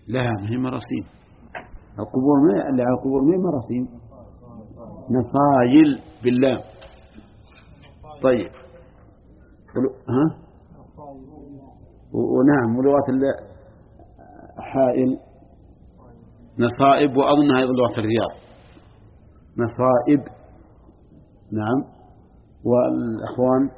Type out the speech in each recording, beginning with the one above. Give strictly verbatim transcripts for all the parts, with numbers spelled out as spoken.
لا ما هي مراسيم. القبور ما اللي على القبور ما هي مراسيم، نصايل بالله. طيب ها ونعم ولغة حائل نصائب، وأظنها أيضا لغة الرياض نصائب. نعم. والأخوان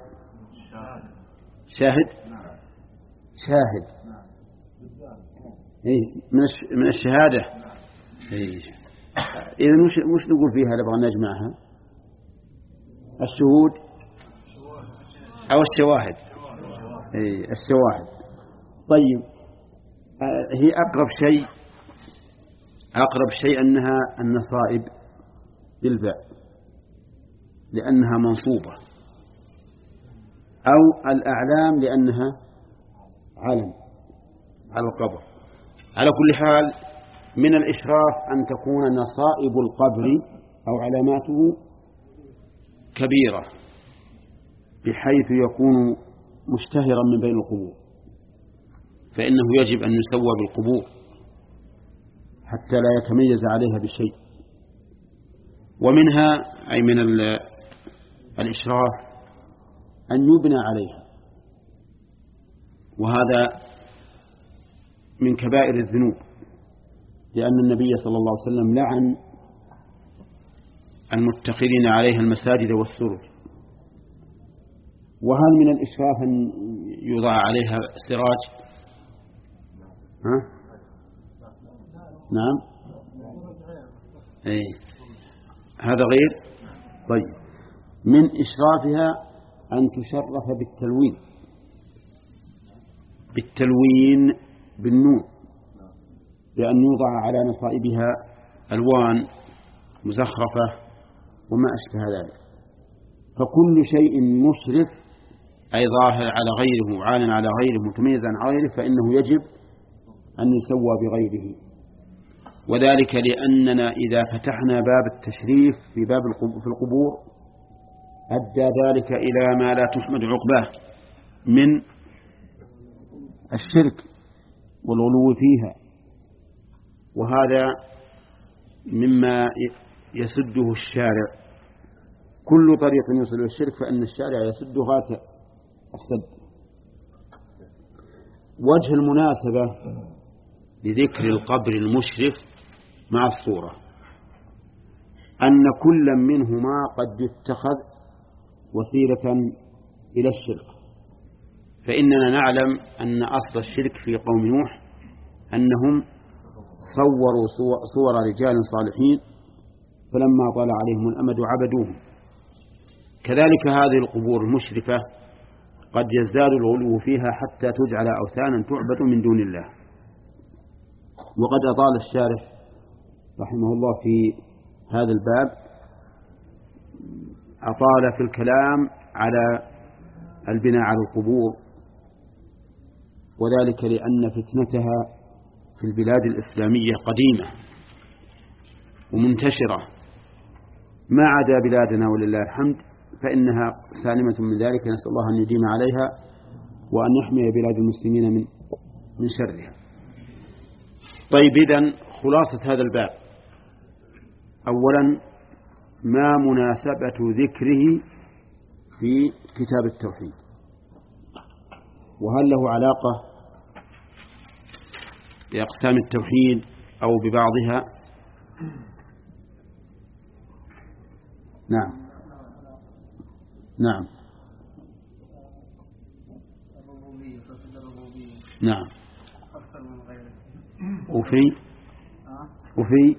شاهد شاهد إيه من من الشهادة. إيه إذا مش مش نقول فيها نبغى نجمعها الشهود أو الشواهد. إيه الشواهد. طيب هي أقرب شيء أقرب شيء أنها النصائب بالباء لأنها منصوبة، أو الأعلام لأنها علم على القبر. على كل حال من الإشراف أن تكون نصائب القبر أو علاماته كبيرة بحيث يكون مشتهرا من بين القبور، فإنه يجب أن يسوى بالقبور حتى لا يتميز عليها بشيء. ومنها أي من الإشراف أن يبنى عليها، وهذا من كبائر الذنوب، لأن النبي صلى الله عليه وسلم لعن المتخذين عليها المساجد والسرج. وهل من الإشراف أن يوضع عليها سراج؟ ها؟ نعم. أي هذا غير. طيب من إشرافها أن تشرف بالتلوين بالتلوين بالنون، بأن يوضع على نصائبها ألوان مزخرفة وما أشبه ذلك. فكل شيء مشرف أي ظاهر على غيره وعال على غيره متميز عن غيره فإنه يجب أن يسوى بغيره. وذلك لأننا إذا فتحنا باب التشريف في باب في القبور أدى ذلك إلى ما لا تحمد عقباه من الشرك والغلو فيها، وهذا مما يسده الشارع. كل طريق يوصل إلى الشرك فإن الشارع يسده غاية السد. وجه المناسبة لذكر القبر المشرف مع الصورة أن كل منهما قد يتخذ وسيلة إلى الشرك. فإننا نعلم أن أصل الشرك في قوم نوح أنهم صوروا صور رجال صالحين فلما طال عليهم الأمد عبدوهم. كذلك هذه القبور المشرفة قد يزداد الغلو فيها حتى تجعل أوثانا تعبد من دون الله. وقد أطال الشارح رحمه الله في هذا الباب، أطال في الكلام على البناء على القبور، وذلك لأن فتنتها في البلاد الإسلامية قديمة ومنتشرة ما عدا بلادنا ولله الحمد فإنها سالمة من ذلك. نسأل الله أن يديم عليها وأن يحمي بلاد المسلمين من من شرها. طيب إذن خلاصة هذا الباب: أولا ما مناسبة ذكره في كتاب التوحيد، وهل له علاقة بأقسام التوحيد أو ببعضها؟ نعم نعم نعم وفي وفي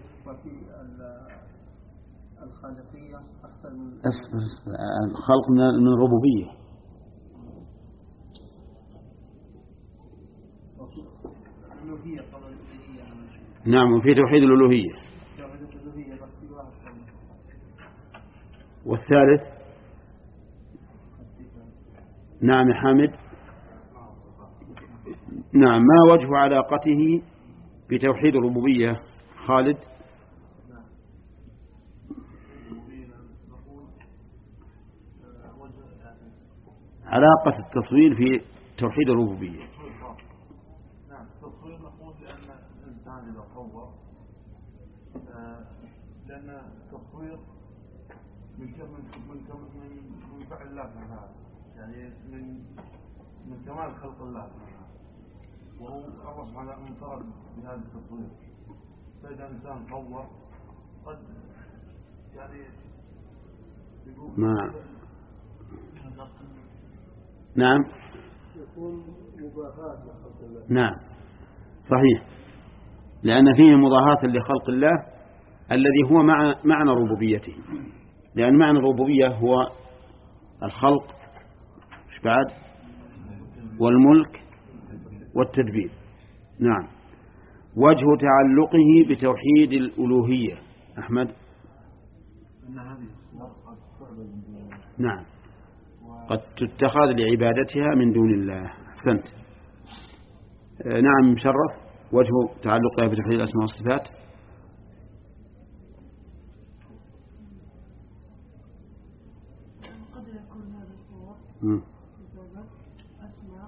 الخالقية أكثر من الخلق من الربوبية. نعم وفي توحيد الألوهية. والثالث نعم يا حامد. نعم ما وجه علاقته بتوحيد الربوبية خالد؟ علاقة التصوير في توحيد الربوبية. نعم التصوير مفهوم لأن صور لأن التصوير من من من من فعل الله هذا يعني من من كمال خلق الله وهو الله سبحانه انفرد بهذا التصوير. فإذا إنسان صور قد يعني ما نعم يكون مباهاة لخلق الله. نعم صحيح، لأن فيه مضاهاة لخلق الله الذي هو مع معنى ربوبيته، لأن معنى الربوبية هو الخلق بعد والملك والتدبير. نعم. وجه تعلقه بتوحيد الألوهية أحمد. نعم قد تتخذ لعبادتها من دون الله. أحسنت. نعم مشرف. وجه تعلقها بتوحيد الأسماء والصفات. قد يكون هذا الصور أسماء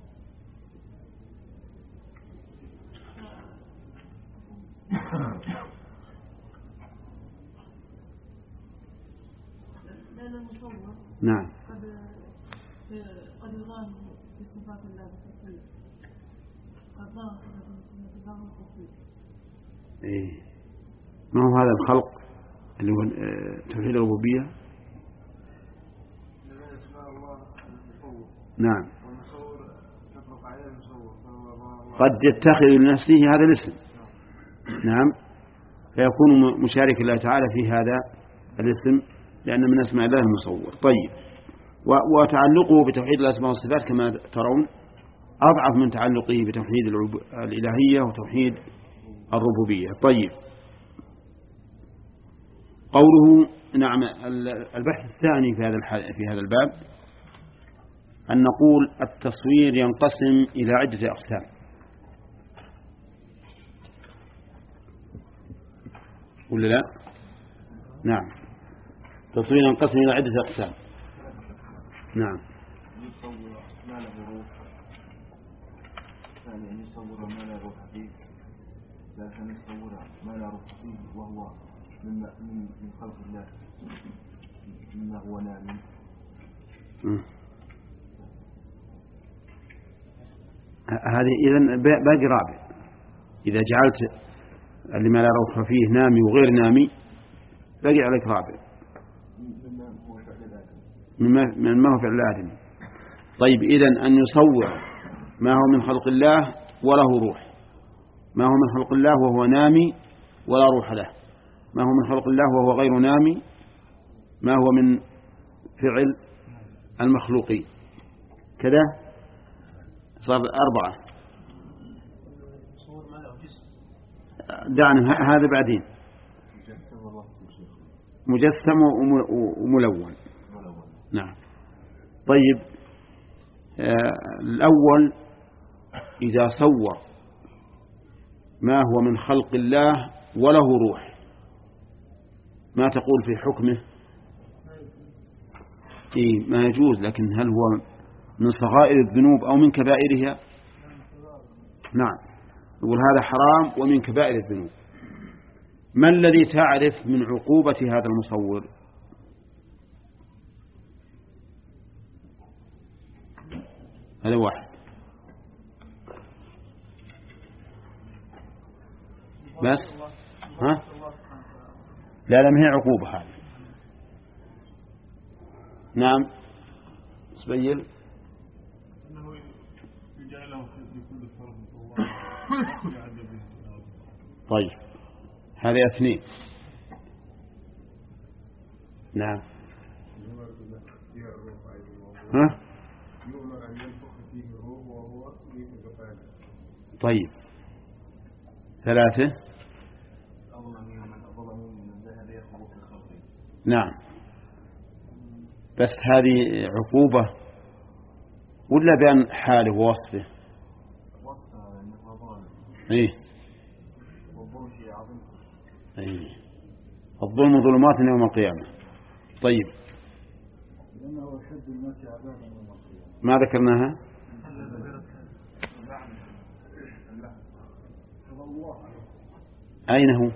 لأن المصور نعم قد قد يظن بصفات الله بالتصوير، قد ظهر صفات الله بالتصوير. إيه ما هو هذا الخلق اللي هو توحيد الربوبية؟ نعم قد يتخذ لنفسه هذا الاسم. نعم فيكون مشارك الله تعالى في هذا الاسم لأن من اسماء الله المصور. طيب وتعلقه بتوحيد الأسماء والصفات كما ترون أضعف من تعلقه بتوحيد الإلهية وتوحيد الربوبية. طيب قوله نعم. البحث الثاني في هذا في هذا الباب أن نقول التصوير ينقسم إلى عدة أقسام ولا لا؟ نعم التصوير ينقسم إلى عدة أقسام. نعم يصور ما له روح، ثانيا يصور ما لا روح فيه، ثالثا يصور ما لا روح فيه وهو من من خلق الله مما هو نام. هذه إذن باقي رابع. إذا جعلت لما لا روح فيه نامي وغير نامي باقي عليك رابع مما هو فعل آدم. طيب إذن أن يصور ما هو من خلق الله وله روح، ما هو من خلق الله وهو نامي ولا روح له، ما هو من خلق الله وهو غير نامي، ما هو من فعل المخلوقين. كذا صار أربعة. دعنا هذا بعدين. مجسم وملون. نعم. طيب آه الأول إذا صور ما هو من خلق الله وله روح ما تقول في حكمه؟ إيه ما يجوز، لكن هل هو من صغائر الذنوب أو من كبائرها؟ نعم يقول هذا حرام ومن كبائر الذنوب. ما الذي تعرف من عقوبة هذا المصور؟ هذا واحد بس. ها لا لا ما هي عقوبة هذه. نعم سبيل. انه يجعله في كل صرف طيب هذه اثنين. نعم ها طيب ثلاثة. نعم بس هذه عقوبة ولا بأن حاله ووصفه؟ إيه إيه الظلم ظلمات يوم القيامة. طيب ما ذكرناها؟ أين هو؟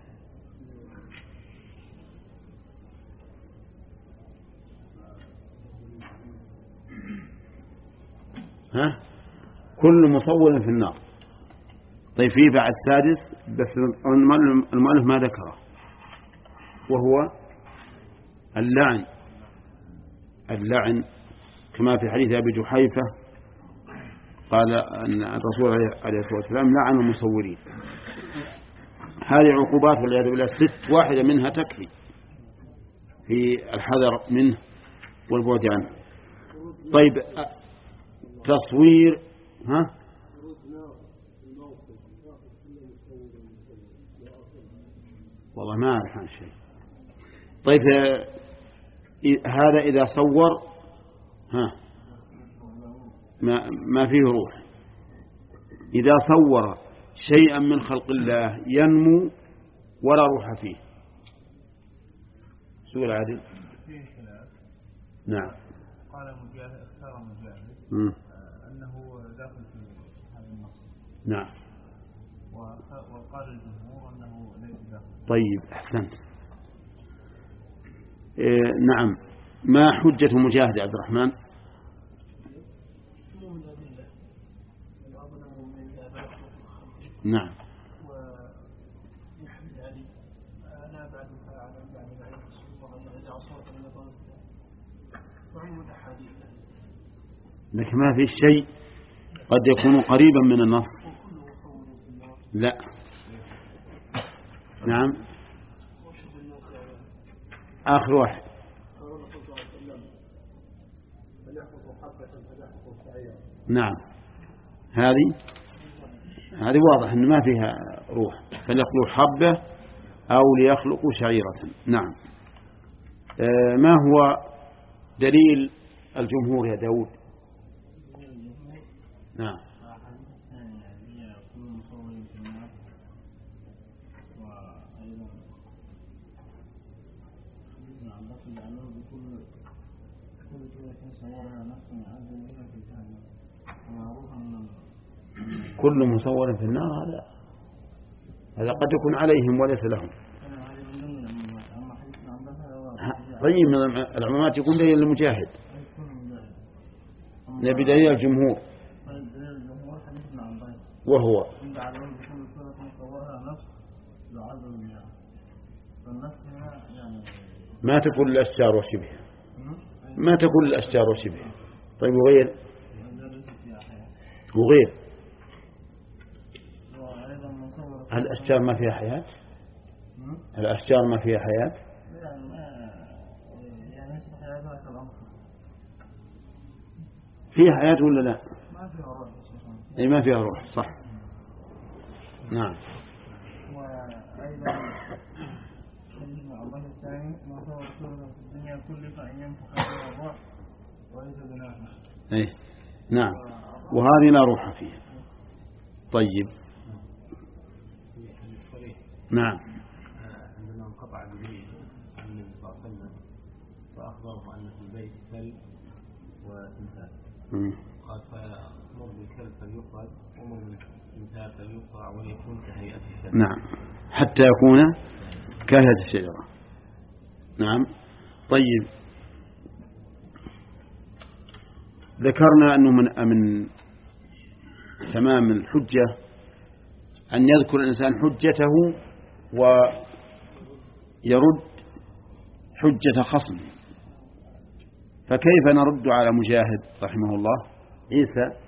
ها؟ كل مصور في النار. طيب في بعد سادس بس المؤلف ما ذكره، وهو اللعن. اللعن كما في حديث أبي جحيفة قال أن الرسول عليه الصلاة والسلام لعن المصورين. هذه عقوبات والعياذ بالله ست، واحدة منها تكفي في الحذر منه والبعد عنه. طيب تصوير ها والله ما أعرف عن شيء. طيب هذا إذا صور ها ما ما فيه روح. إذا صور شيئا من خلق الله ينمو ولا روح فيه، سؤال عادل. نعم. قال مجاهد اختار مجاهد أنه داخل في هذا النص. نعم. وقال الجمهور أنه ليس داخل. طيب أحسنت. إيه نعم. ما حجة مجاهد يا عبد الرحمن؟ نعم. ويحمد علي أنا بعد فاعل بعد بعد الله إذا عصرت من الله وعين الأحاديث. لكن ما في شيء قد يكون قريبا من النص. لا. نعم. آخر واحد. نعم. هذه هذه واضح أن ما فيها روح، فليخلقوا حبة أو ليخلقوا شعيرة. نعم. آه ما هو دليل الجمهور يا داود؟ نعم. كل مصور في النار هذا هذا قد يكون عليهم وليس لهم. طيب من العلماء يكون دليل المجاهد، نبي دليل الجمهور وهو ما تكون الأشجار وشبه ما تكون الأشجار وشبه. طيب وغير وغير هل الأشجار ما فيها حياة؟ الأشجار ما فيها حياة؟ فيها حياة ولا لا؟ ما فيها روح. أي ما فيها روح صح. نعم. وأيضا الله الثاني ما صور صورة في الدنيا كل فإن ينفخ فيها الروح وليس بنافخ. أي نعم. وهذه لا روح فيها. طيب. نعم. عندما انقطع جبريل عن النبي صلى الله عليه وسلم فأخبره أن في البيت كلب وتمثال، قال فأمر بالكلب فليخرج وأمر بالتمثال فليقطع وليكون كهيئة الشجرة. نعم حتى يكون كهيئة الشجرة. نعم. طيب ذكرنا أنه من من تمام الحجة أن يذكر الإنسان حجته ويرد حجة خصم. فكيف نرد على مجاهد رحمه الله؟ عيسى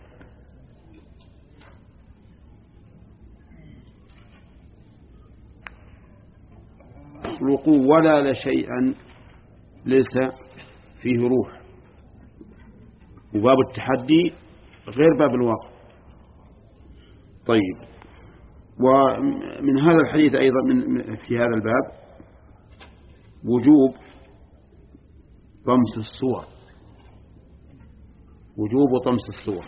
يخلقوا ولا لا شيئا ليس فيه روح، وباب التحدي غير باب الواقع. طيب ومن هذا الحديث أيضا من في هذا الباب وجوب طمس الصور، وجوب طمس الصور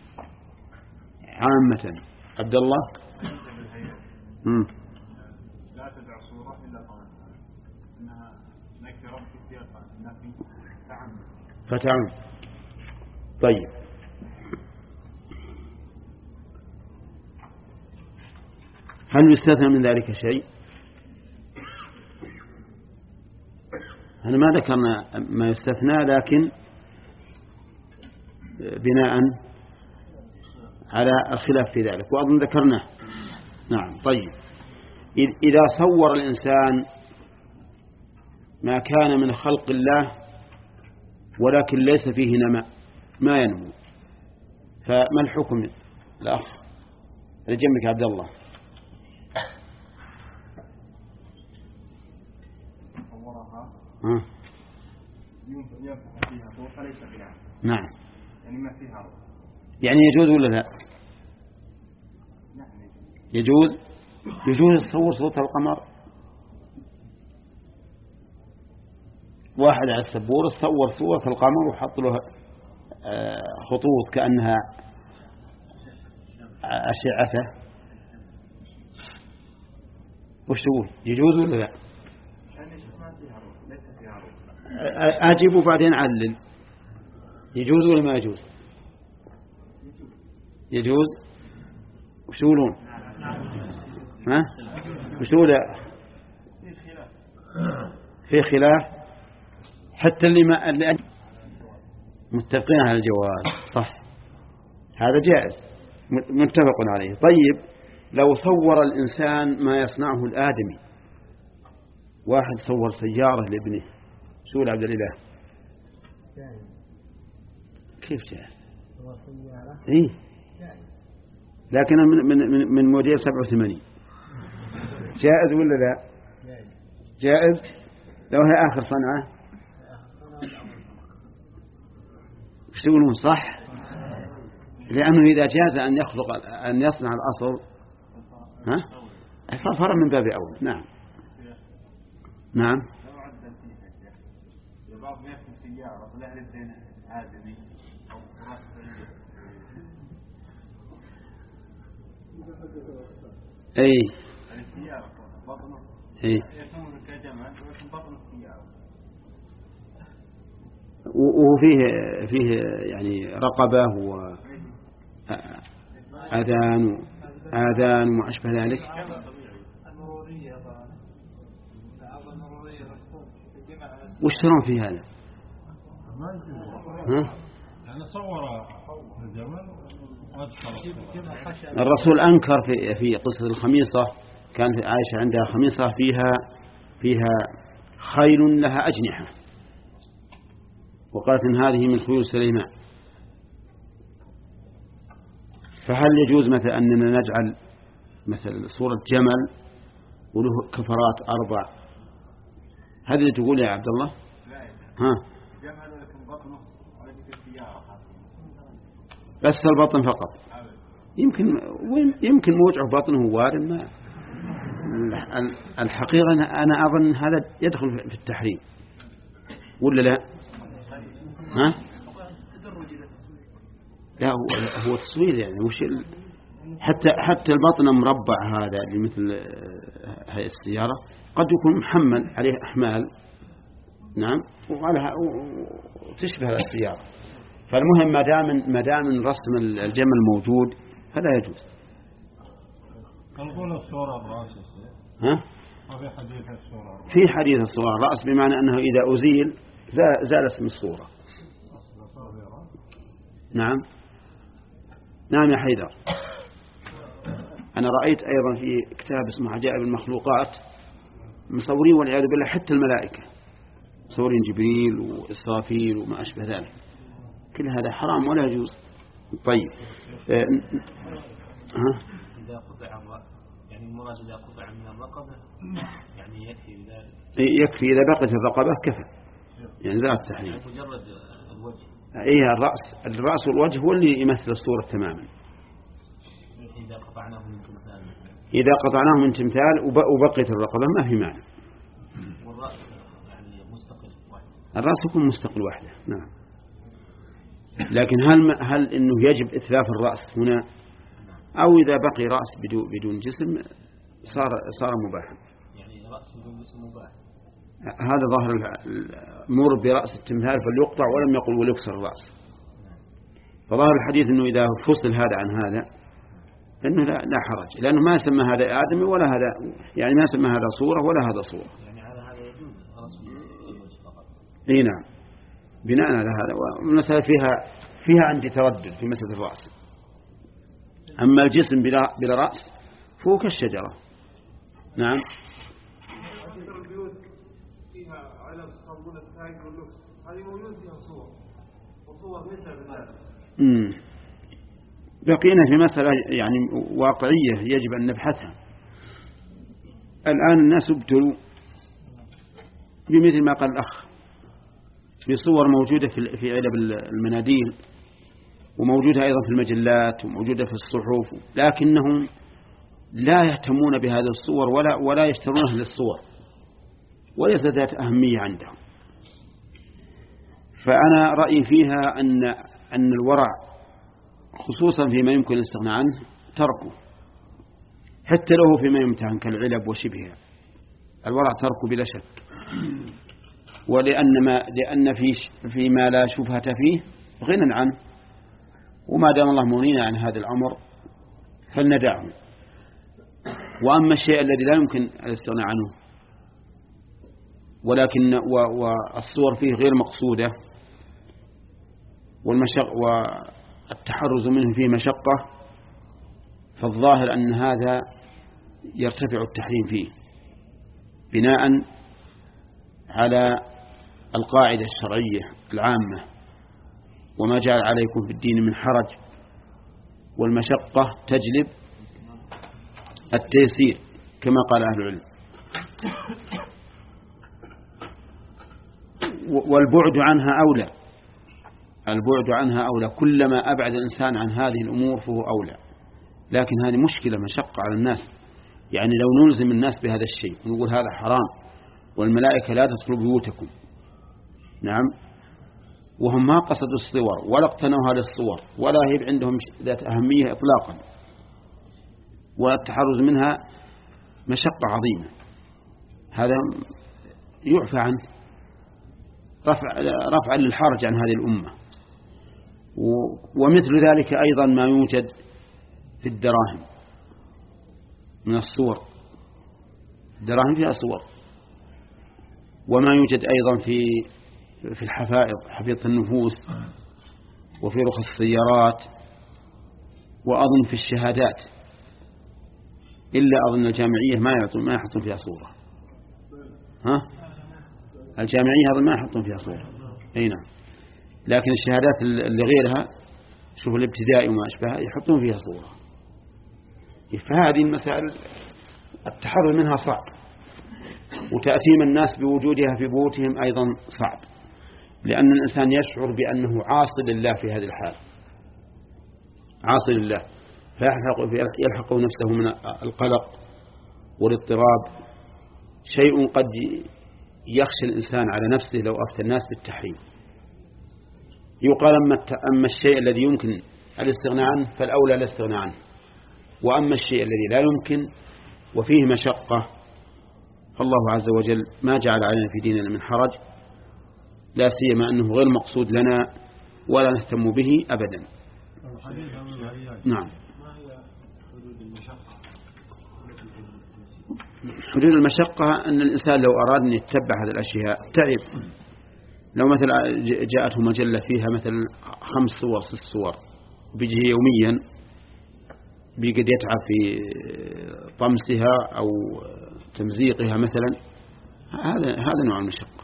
عامة. عبد الله. مم. لا تدع صورة إلا طمسها، إنها نكرة في سياق النفي تعمد. فتعمد. طيب هل يستثنى من ذلك شيء؟ أنا ما ذكرنا ما يستثنى، لكن بناء على الخلاف في ذلك، وأظن ذكرناه. نعم. طيب، إذا صور الإنسان ما كان من خلق الله ولكن ليس فيه نماء، ما ينمو، فما الحكم؟ الأخ لجنبك عبد الله. صورها ها. ينفخ فيها صوت فليس فيها. نعم. يعني ما فيها روح. يعني يجوز ولا لا؟ نعم يجوز. يجوز تصور صوت القمر. واحد على السبورة صور صورة القمر وحط له خطوط كأنها أشعته، وش تقول؟ يجوز ولا لا؟ أجيب وبعدين علل. يجوز ولا ما يجوز؟ يجوز. وش تقولون؟ ها؟ وش تقول؟ في خلاف. حتى اللي ما اللي متفقين على الجواز، صح، هذا جائز متفق عليه. طيب، لو صور الإنسان ما يصنعه الآدمي، واحد صور سيارة لابنه، شو عبد الإله؟ كيف جائز؟ إيه، لكن من من من موديل سبعة وثمانين، جائز ولا لا؟ جائز لو هي آخر صنعة. ايش تقولون؟ صح، لأنه إذا جاز أن يخلق أن يصنع الأصل، ها، ففرع من باب أول. نعم. نعم. أي. أي. وفيه فيه يعني رقبة وأذان وآذان وما أشبه ذلك. وش ترون في هذا؟ ها؟ الرسول أنكر في في قصة الخميصة، كان في عائشة عندها خميصة فيها فيها خيل لها أجنحة، وقالت إن هذه من خيول سليمان. فهل يجوز مثلا أننا نجعل مثل صورة جمل وله كفرات أربع؟ هذا اللي تقول يا عبد الله؟ ها؟ جمل لكن بطنه وليس السيارة، بس البطن فقط. يمكن يمكن موجع بطنه وارد. ما الحقيقة أنا أظن هذا يدخل في التحريم ولا لا؟ ها؟ لا، هو هو تصوير يعني، مش ال... حتى حتى البطن مربع هذا اللي مثل هاي السيارة قد يكون محمل عليه أحمال. نعم. وعلى وتشبه السيارة. فالمهم ما دام ما دام رسم الجمل موجود فلا يجوز. نقول الصورة الرأس. ها؟ في حديث الصورة. في حديث الصورة الرأس، بمعنى أنه إذا أزيل زال اسم الصورة. نعم. نعم يا حيدر. أنا رأيت أيضا في كتاب اسمه عجائب المخلوقات مصورين والعياذ بالله حتى الملائكة، مصورين جبريل وإسرافيل وما أشبه ذلك. كل هذا حرام ولا يجوز. طيب. أه ها؟ إذا قطع يعني المراد إذا قطع من الرقبة يعني يكفي ذلك. يكفي إذا بقت الرقبة كفى، يعني زال التحريم. يعني مجرد الوجه. إيه، الرأس الرأس والوجه هو اللي يمثل الصورة تماما. إذا قطعناه من تمثال. إذا قطعناه من تمثال وبقيت الرقبة ما في معنى. والرأس يعني مستقل واحد. الرأس يكون مستقل وحده. نعم. لكن هل هل إنه يجب إتلاف الرأس هنا، أو إذا بقي رأس بدون بدون جسم صار صار مباحا؟ يعني رأس بدون جسم مباح. هذا ظاهر مر برأس التمثال فليقطع، ولم يقل وليكسر الرأس. فظاهر الحديث إنه إذا فصل هذا عن هذا لأنه لا, لا حرج، لأنه ما يسمى هذا آدمي ولا هذا، يعني ما يسمى هذا صورة ولا هذا صورة. يعني على هذا يجوز رسم الوجه فقط. اي نعم، بناء على هذا. والمسألة فيها فيها عندي تردد في مسألة الرأس. أما الجسم بلا بلا رأس فوق الشجرة. نعم. البيوت فيها علم اسطنبول التاج واللوكس، هذه موجود فيها صور وصور مثل ذلك. امم بقينا في مسألة يعني واقعية يجب أن نبحثها. الآن الناس ابتلوا بمثل ما قال الأخ بصور موجودة في علب المناديل، وموجودة أيضا في المجلات، وموجودة في الصحف، لكنهم لا يهتمون بهذه الصور ولا ولا يشترونها للصور، وليست ذات أهمية عندهم. فأنا رأيي فيها أن أن الورع خصوصا فيما يمكن الاستغناء عنه تركه، حتى له فيما يمتهن كالعلب وشبهها، الورع تركه بلا شك. ولأن ما لأن في فيما لا شبهة فيه غنى عنه، وما دام الله مغنينا عن هذا الأمر فلندعه. وأما الشيء الذي لا يمكن الاستغناء عنه ولكن والصور فيه غير مقصودة والمشق والتحرز منه فيه مشقة، فالظاهر أن هذا يرتفع التحريم فيه بناء على القاعدة الشرعية العامة: وما جعل عليكم في الدين من حرج، والمشقة تجلب التيسير كما قال أهل العلم. والبعد عنها أولى، البعد عنها أولى، كلما أبعد الإنسان عن هذه الأمور فهو أولى. لكن هذه مشكلة مشقة على الناس، يعني لو نلزم الناس بهذا الشيء ونقول هذا حرام والملائكة لا تدخل بيوتكم، نعم، وهم ما قصدوا الصور ولا اقتنوها للصور ولا هي عندهم ذات أهمية إطلاقا، والتحرز منها مشقة عظيمة، هذا يعفى عنه رفع رفعا للحرج عن هذه الأمة. ومثل ذلك أيضا ما يوجد في الدراهم من الصور، الدراهم فيها صور، وما يوجد أيضا في في الحفائض، حفيظة النفوس، وفي رخص السيارات، وأظن في الشهادات، إلا أظن الجامعية ما يعطون ما يحطون فيها صورة. ها؟ الجامعية هذا ما يحطون فيها صورة، أي نعم، لكن الشهادات اللي غيرها شوف الابتدائي وما أشبه يحطون فيها صورة. فهذه المسائل التحرر منها صعب، وتأثيم الناس بوجودها في بيوتهم أيضا صعب، لأن الإنسان يشعر بأنه عاصي لله في هذه الحال، عاصي لله، فيلحق نفسه من القلق والاضطراب شيء قد يخشى الإنسان على نفسه لو أفتى الناس بالتحريم. يقال أما الشيء الذي يمكن الاستغناء عنه فالأولى الاستغناء عنه، وأما الشيء الذي لا يمكن وفيه مشقة فالله عز وجل ما جعل علينا في ديننا من حرج، لا سيما أنه غير مقصود لنا ولا نهتم به أبدا. نعم. حدود المشقة أن الإنسان لو أراد أن يتبع هذه الأشياء تعب. لو مثلا جاءته مجلة فيها مثلا خمس صور ست صور بيجي يوميا بيقد يتعب في طمسها أو تمزيقها مثلا، هذا هذا نوع المشقة.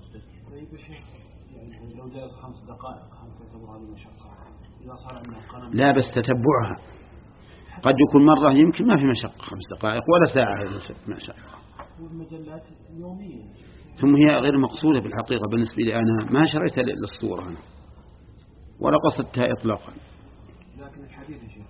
لو جاء خمس دقائق هل تعتبر هذه مشقة؟ إذا صار عندنا قلم لا بس تتبعها قد يكون مرة يمكن ما في مشقة خمس دقائق ولا ساعة مشقة. والمجلات يوميا ثم هي غير مقصودة بالحقيقة بالنسبة لي أنا، ما شريتها للصورة أنا ولا قصدتها إطلاقا. لكن الحديث يا شيخ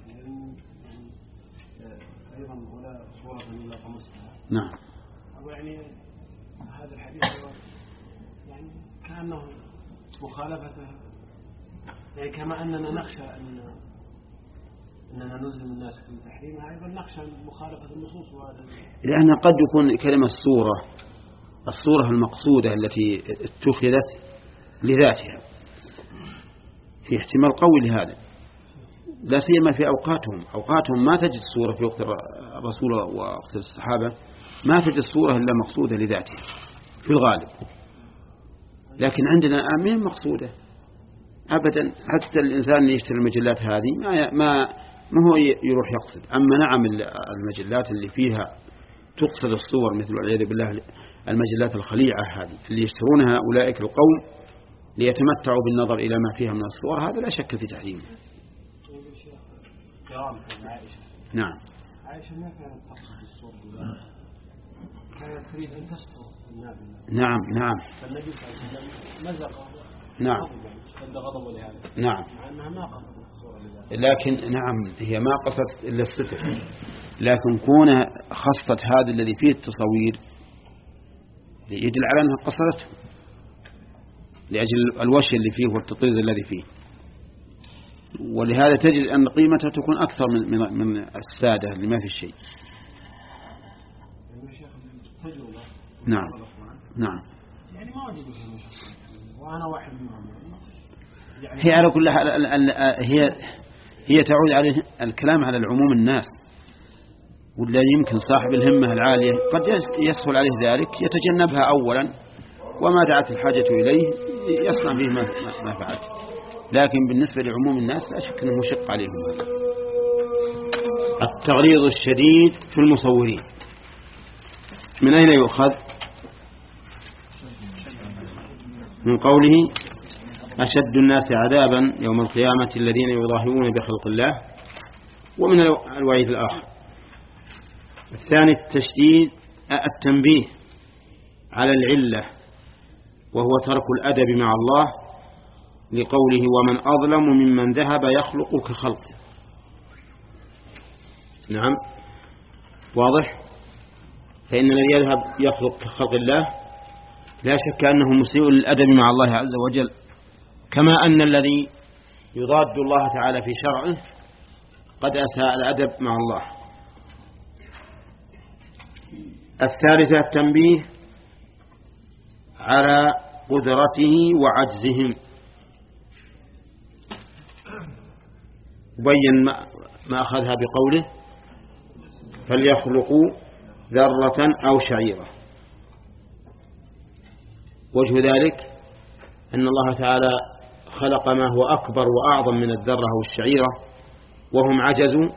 أيضا ولا صورة إلا طمسها. نعم. يعني هذا الحديث يعني كأنه مخالفته، يعني كما أننا نخشى أن أننا نلزم الناس في تحريمها أيضا نخشى مخالفة النصوص. وهذا لأن قد يكون كلمة الصورة الصورة المقصودة التي اتخذت لذاتها، في احتمال قوي لهذا، لا سيما في أوقاتهم أوقاتهم ما تجد الصورة في وقت الرسول ووقت الصحابة، ما تجد الصورة إلا مقصودة لذاته في الغالب، لكن عندنا الآن مين مقصودة أبدا. حتى الإنسان اللي يشتري المجلات هذه ما ما ما هو يروح يقصد. أما نعم المجلات اللي فيها تقصد الصور مثل والعياذ بالله المجلات الخليعة هذه اللي يشترونها أولئك القوم ليتمتعوا بالنظر إلى ما فيها من الصور، هذا لا شك في تحريمه. نعم. عائشة ما كانت تقصد الصور، كانت تريد أن تستر النبي. نعم نعم. فالنبي صلى الله عليه وسلم مزق. نعم. اشتد غضبه لهذا. نعم. مع أنها ما قصدت الصورة لذلك. لكن نعم هي ما قصدت إلا الستر، لكن كون خصت هذا الذي فيه التصوير يدل على أنها قصدته لأجل الوشي اللي فيه والتطريز الذي فيه، ولهذا تجد أن قيمتها تكون أكثر من من من السادة اللي ما في شيء. نعم نعم. يعني ما وجدوا شيء وأنا واحد منهم. هي على كل حال هي هي تعود على الكلام على العموم الناس، والذي يمكن صاحب الهمة العالية قد يسهل عليه ذلك يتجنبها أولا، وما دعت الحاجة إليه يصنع به ما ما فعل. لكن بالنسبة لعموم الناس لا شك أنه مشق عليهم هذا. التغليظ الشديد في المصورين من أين يؤخذ؟ من قوله أشد الناس عذابا يوم القيامة الذين يضاهئون بخلق الله، ومن الوعيد الآخر. الثاني التشديد التنبيه على العلة، وهو ترك الأدب مع الله، لقوله ومن أظلم ممن ذهب يخلق كخلقه. نعم واضح. فإن الذي يذهب يخلق كخلق الله لا شك أنه مسيء للأدب مع الله عز وجل، كما أن الذي يضاد الله تعالى في شرعه قد أساء الأدب مع الله. الثالثة التنبيه على قدرته وعجزهم، بين ما أخذها بقوله فليخلقوا ذرة أو شعيرة. وجه ذلك أن الله تعالى خلق ما هو أكبر وأعظم من الذرة والشعيرة، وهم عجزوا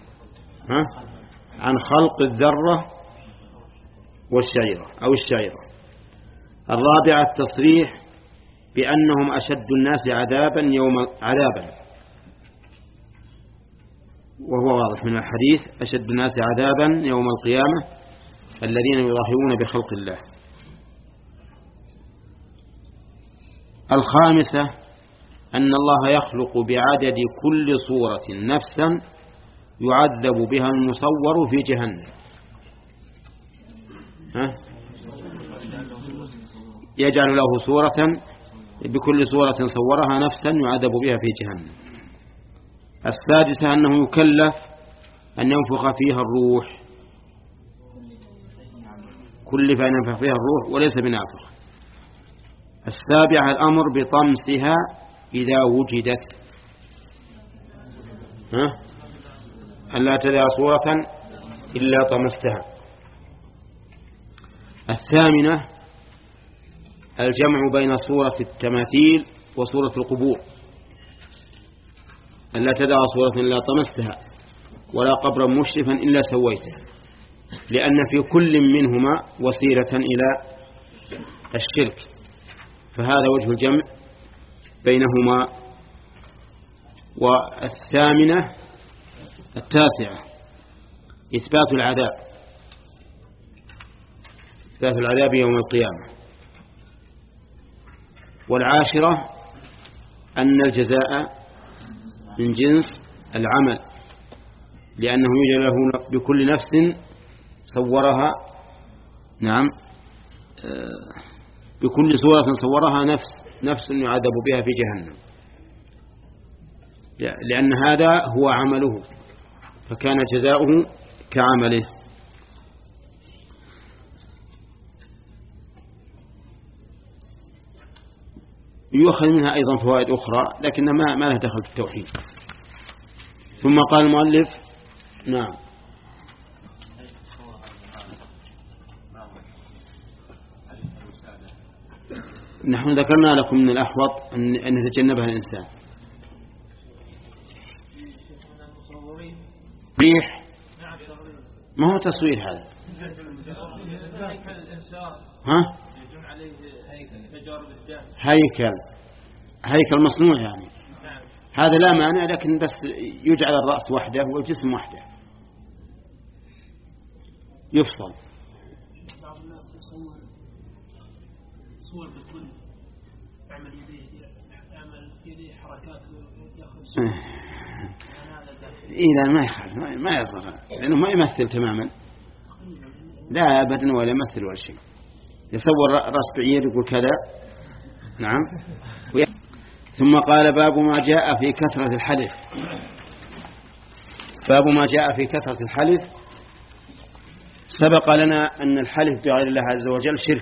عن خلق الذرة والشعيرة أو الشعيرة. الرابعة التصريح بأنهم أشد الناس عذابا يوم عذابا، وهو واضح من الحديث أشد الناس عذابا يوم القيامة الذين يضاهئون بخلق الله. الخامسة أن الله يخلق بعدد كل صورة نفسا يعذب بها المصور في جهنم. ها؟ يجعل له صورة بكل صورة صورها نفسا يعذب بها في جهنم. السادسة أنه يكلف أن ينفخ فيها الروح، كلف أن ينفخ فيها الروح وليس بنافخ. السابعة الأمر بطمسها إذا وجدت، ها؟ أن لا تدع صورة إلا طمستها. الثامنة الجمع بين صورة التماثيل وصورة القبور، أن لا تدع صورة إلا طمستها ولا قبرا مشرفا إلا سويته، لأن في كل منهما وسيلة إلى الشرك، فهذا وجه الجمع بينهما. والثامنة التاسعة إثبات العذاب، إثبات العذاب يوم القيامة. والعاشرة أن الجزاء من جنس العمل، لأنه يوجد له بكل نفس صورها، نعم بكل صورة صورها نفس نفس يعذب بها في جهنم، لأن هذا هو عمله فكان جزاؤه كعمله. يؤخذ منها أيضا فوائد أخرى لكنها ما ما لها دخل في التوحيد. ثم قال المؤلف نعم نحن ذكرنا لكم من الأحوط أن يتجنبها الإنسان. ريح ما هو تصوير هذا. ها؟ هيكل هيكل مصنوع يعني هذا لا مانع، لكن بس يجعل الرأس وحده والجسم وحده يفصل. بعض الناس يصور صور بالظل يعمل يديه يعمل يديه حركات ياخذ إيه لا ما يخالف ما يصير لأنه ما يمثل تماما، لا أبدا ولا يمثل ولا شيء. يصور رأس بعير يقول كذا. نعم. ثم قال باب ما جاء في كثرة الحلف. باب ما جاء في كثرة الحلف. سبق لنا أن الحلف بغير الله عز وجل شرك،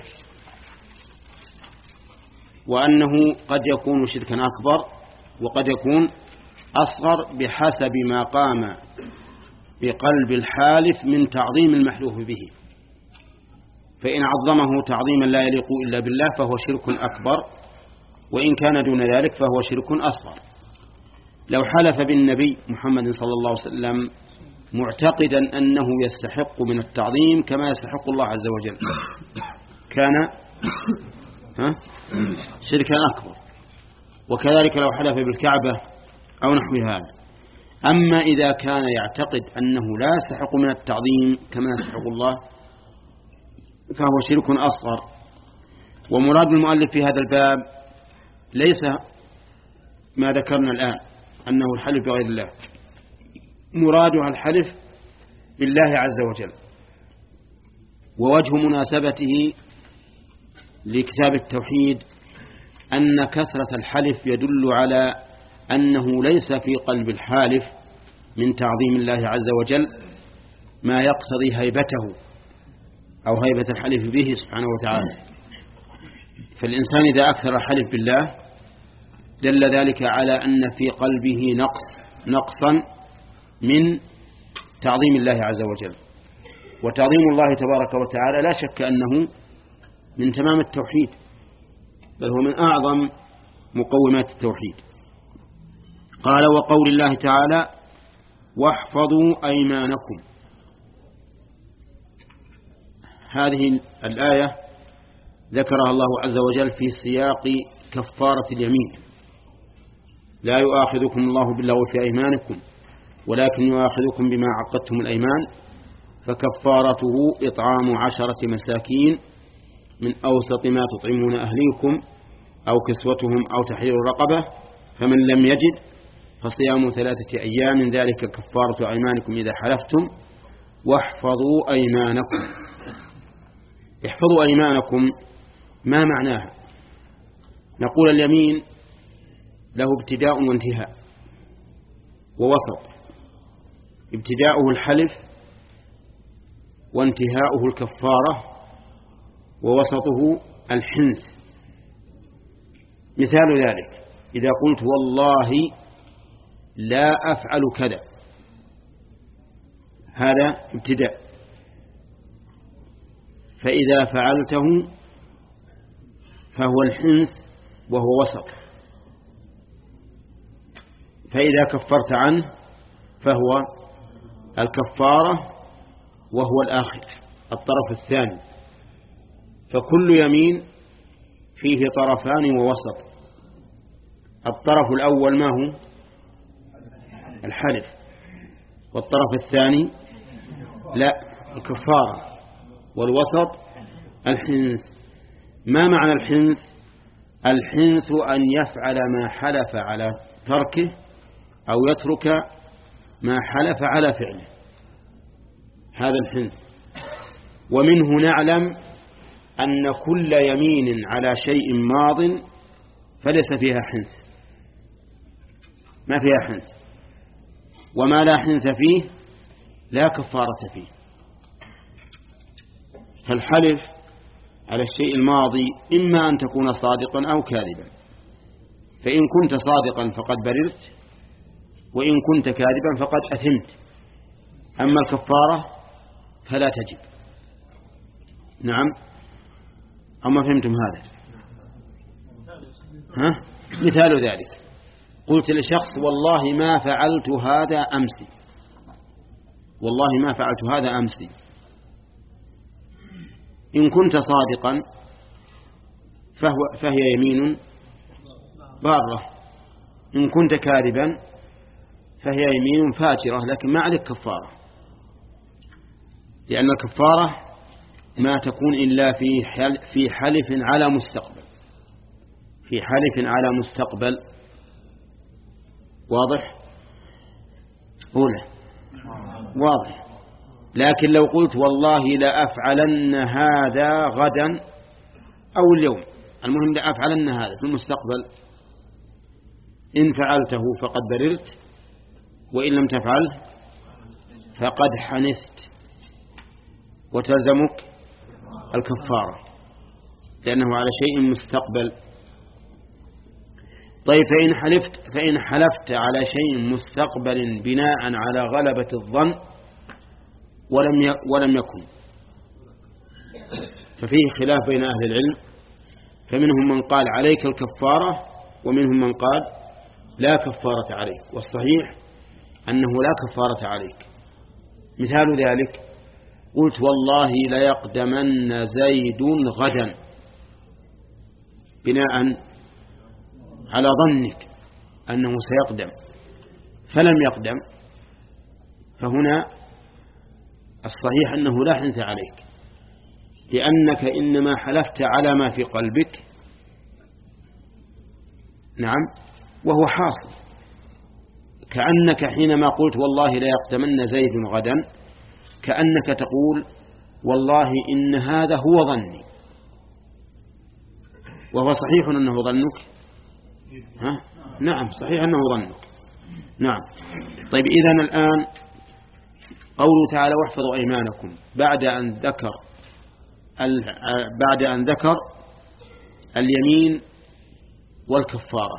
وأنه قد يكون شركا أكبر وقد يكون أصغر بحسب ما قام بقلب الحالف من تعظيم المحلوف به. فإن عظمه تعظيما لا يليق إلا بالله فهو شرك أكبر، وإن كان دون ذلك فهو شرك أصغر. لو حلف بالنبي محمد صلى الله عليه وسلم معتقدا أنه يستحق من التعظيم كما يستحق الله عز وجل كان ها شركا أكبر. وكذلك لو حلف بالكعبة أو نحو هذا. أما إذا كان يعتقد أنه لا يستحق من التعظيم كما يستحق الله فهو شرك أصغر. ومراد المؤلف في هذا الباب ليس ما ذكرنا الآن أنه الحلف بغير الله، مرادها الحلف بالله عز وجل. ووجه مناسبته لكتاب التوحيد أن كثرة الحلف يدل على أنه ليس في قلب الحالف من تعظيم الله عز وجل ما يقتضي هيبته أو هيبة الحلف به سبحانه وتعالى. فالإنسان إذا أكثر الحلف بالله دل ذلك على أن في قلبه نقص نقصا من تعظيم الله عز وجل. وتعظيم الله تبارك وتعالى لا شك أنه من تمام التوحيد، بل هو من أعظم مقومات التوحيد. قال وقول الله تعالى واحفظوا أيمانكم. هذه الآية ذكرها الله عز وجل في سياق كفارة اليمين. لا يؤاخذكم الله باللغو في أيمانكم ولكن يؤاخذكم بما عقدتم الأيمان فكفارته إطعام عشرة مساكين من أوسط ما تطعمون أهليكم أو كسوتهم أو تحرير رقبة فمن لم يجد فصيام ثلاثة أيام ذلك كفارة أيمانكم إذا حلفتم واحفظوا أيمانكم. احفظوا أيمانكم ما معناها؟ نقول اليمين له ابتداء وانتهاء ووسط. ابتداؤه الحلف وانتهاؤه الكفارة ووسطه الحنث. مثال ذلك إذا قلت والله لا أفعل كذا، هذا ابتداء. فإذا فعلته فهو الحنث وهو وسط. فإذا كفرت عنه فهو الكفارة وهو الآخر الطرف الثاني. فكل يمين فيه طرفان ووسط. الطرف الأول ما هو؟ الحلف. والطرف الثاني لا الكفارة. والوسط الحنث. ما معنى الحنث؟ الحنث أن يفعل ما حلف على تركه أو يترك ما حلف على فعله، هذا الحنث. ومنه نعلم أن كل يمين على شيء ماض فليس فيها حنث، ما فيها حنث. وما لا حنث فيه لا كفارة فيه. فالحلف على الشيء الماضي إما أن تكون صادقا أو كاذبا. فإن كنت صادقا فقد بررت، وإن كنت كاذبا فقد أثمت. أما الكفارة فلا تجب. نعم، أما فهمتم هذا؟ ها؟ مثال ذلك قلت لشخص والله ما فعلت هذا أمس، والله ما فعلت هذا أمس. إن كنت صادقا فهو فهي يمين بارة، إن كنت كاذبا فهي يمين فاجرة، لكن ما عليك كفارة، لأن الكفارة ما تكون إلا في في حلف على مستقبل، في حلف على مستقبل. واضح؟ أولى واضح. لكن لو قلت والله لا أفعلن هذا غدا أو اليوم، المهم لا أفعلن هذا في المستقبل، إن فعلته فقد بررت، وإن لم تفعل فقد حنثت وتلزمك الكفارة، لأنه على شيء مستقبل. طيب فإن حلفت فإن حلفت على شيء مستقبل بناء على غلبة الظن ولم ولم يكن، ففيه خلاف بين أهل العلم، فمنهم من قال عليك الكفارة ومنهم من قال لا كفارة عليك، والصحيح أنه لا كفارة عليك. مثال ذلك قلت والله ليقدمن زيد غدا بناء على ظنك أنه سيقدم فلم يقدم، فهنا الصحيح أنه لا حنث عليك، لأنك إنما حلفت على ما في قلبك. نعم، وهو حاصل، كأنك حينما قلت والله لا يقدمن زيد غدا كأنك تقول والله إن هذا هو ظني، وهو صحيح أنه ظنك. ها؟ نعم صحيح أنه ظنك. نعم. طيب إذن الآن قوله تعالى واحفظوا أيمانكم بعد أن ذكر بعد أن ذكر اليمين والكفارة،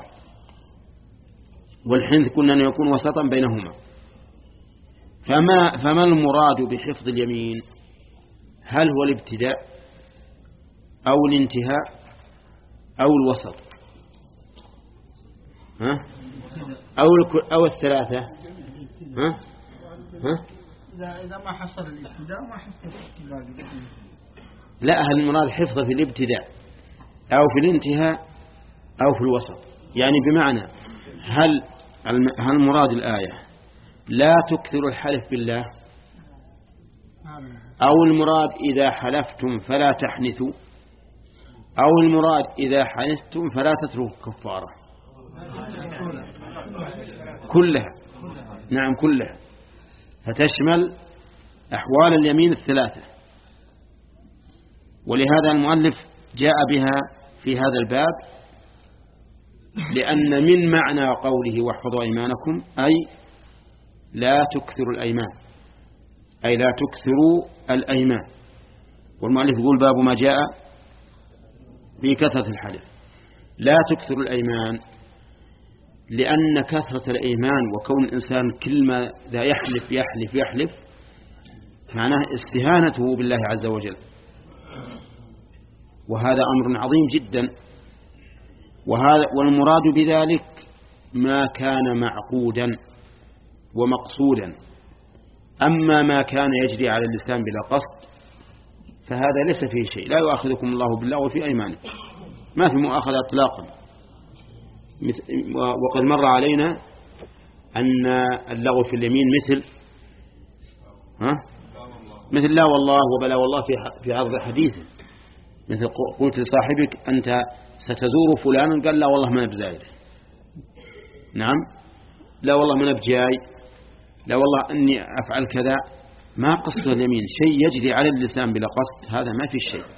والحنث كنا أن يكون وسطا بينهما. فما فما المراد بحفظ اليمين؟ هل هو الابتداء أو الانتهاء أو الوسط؟ ها؟ أو أو الثلاثة؟ ها؟ ها؟ إذا إذا ما حصل الابتداء ما حصل الابتداء. لا، هل المراد حفظه في الابتداء أو في الانتهاء أو في الوسط؟ يعني بمعنى هل هل مراد الآية لا تكثروا الحلف بالله، أو المراد إذا حلفتم فلا تحنثوا، أو المراد إذا حنثتم فلا تتركوا كفارة؟ كلها. نعم كلها، فتشمل أحوال اليمين الثلاثة. ولهذا المؤلف جاء بها في هذا الباب، لأن من معنى قوله واحفظوا أيمانكم أي لا تكثروا الأيمان، أي لا تكثروا الأيمان. والمؤلف يقول باب ما جاء في كثرة الحلف. لا تكثروا الأيمان، لأن كثرة الأيمان وكون الإنسان كل ما ذا يحلف يحلف يحلف معناه استهانته بالله عز وجل، وهذا أمر عظيم جدا. وهذا والمراد بذلك ما كان معقودا ومقصودا. أما ما كان يجري على اللسان بلا قصد فهذا ليس فيه شيء، لا يؤاخذكم الله باللغو في أيمانكم، ما في مؤاخذة إطلاقا. وقد مر علينا أن اللغو في اليمين مثل ها مثل لا والله وبلا والله في في عرض حديثه، مثل قلت لصاحبك أنت ستزور فلانا قال لا والله ما بزايد، نعم لا والله ما بجاي، لا والله أني أفعل كذا، ما قصد اليمين، شيء يجري على اللسان بلا قصد، هذا ما في شيء.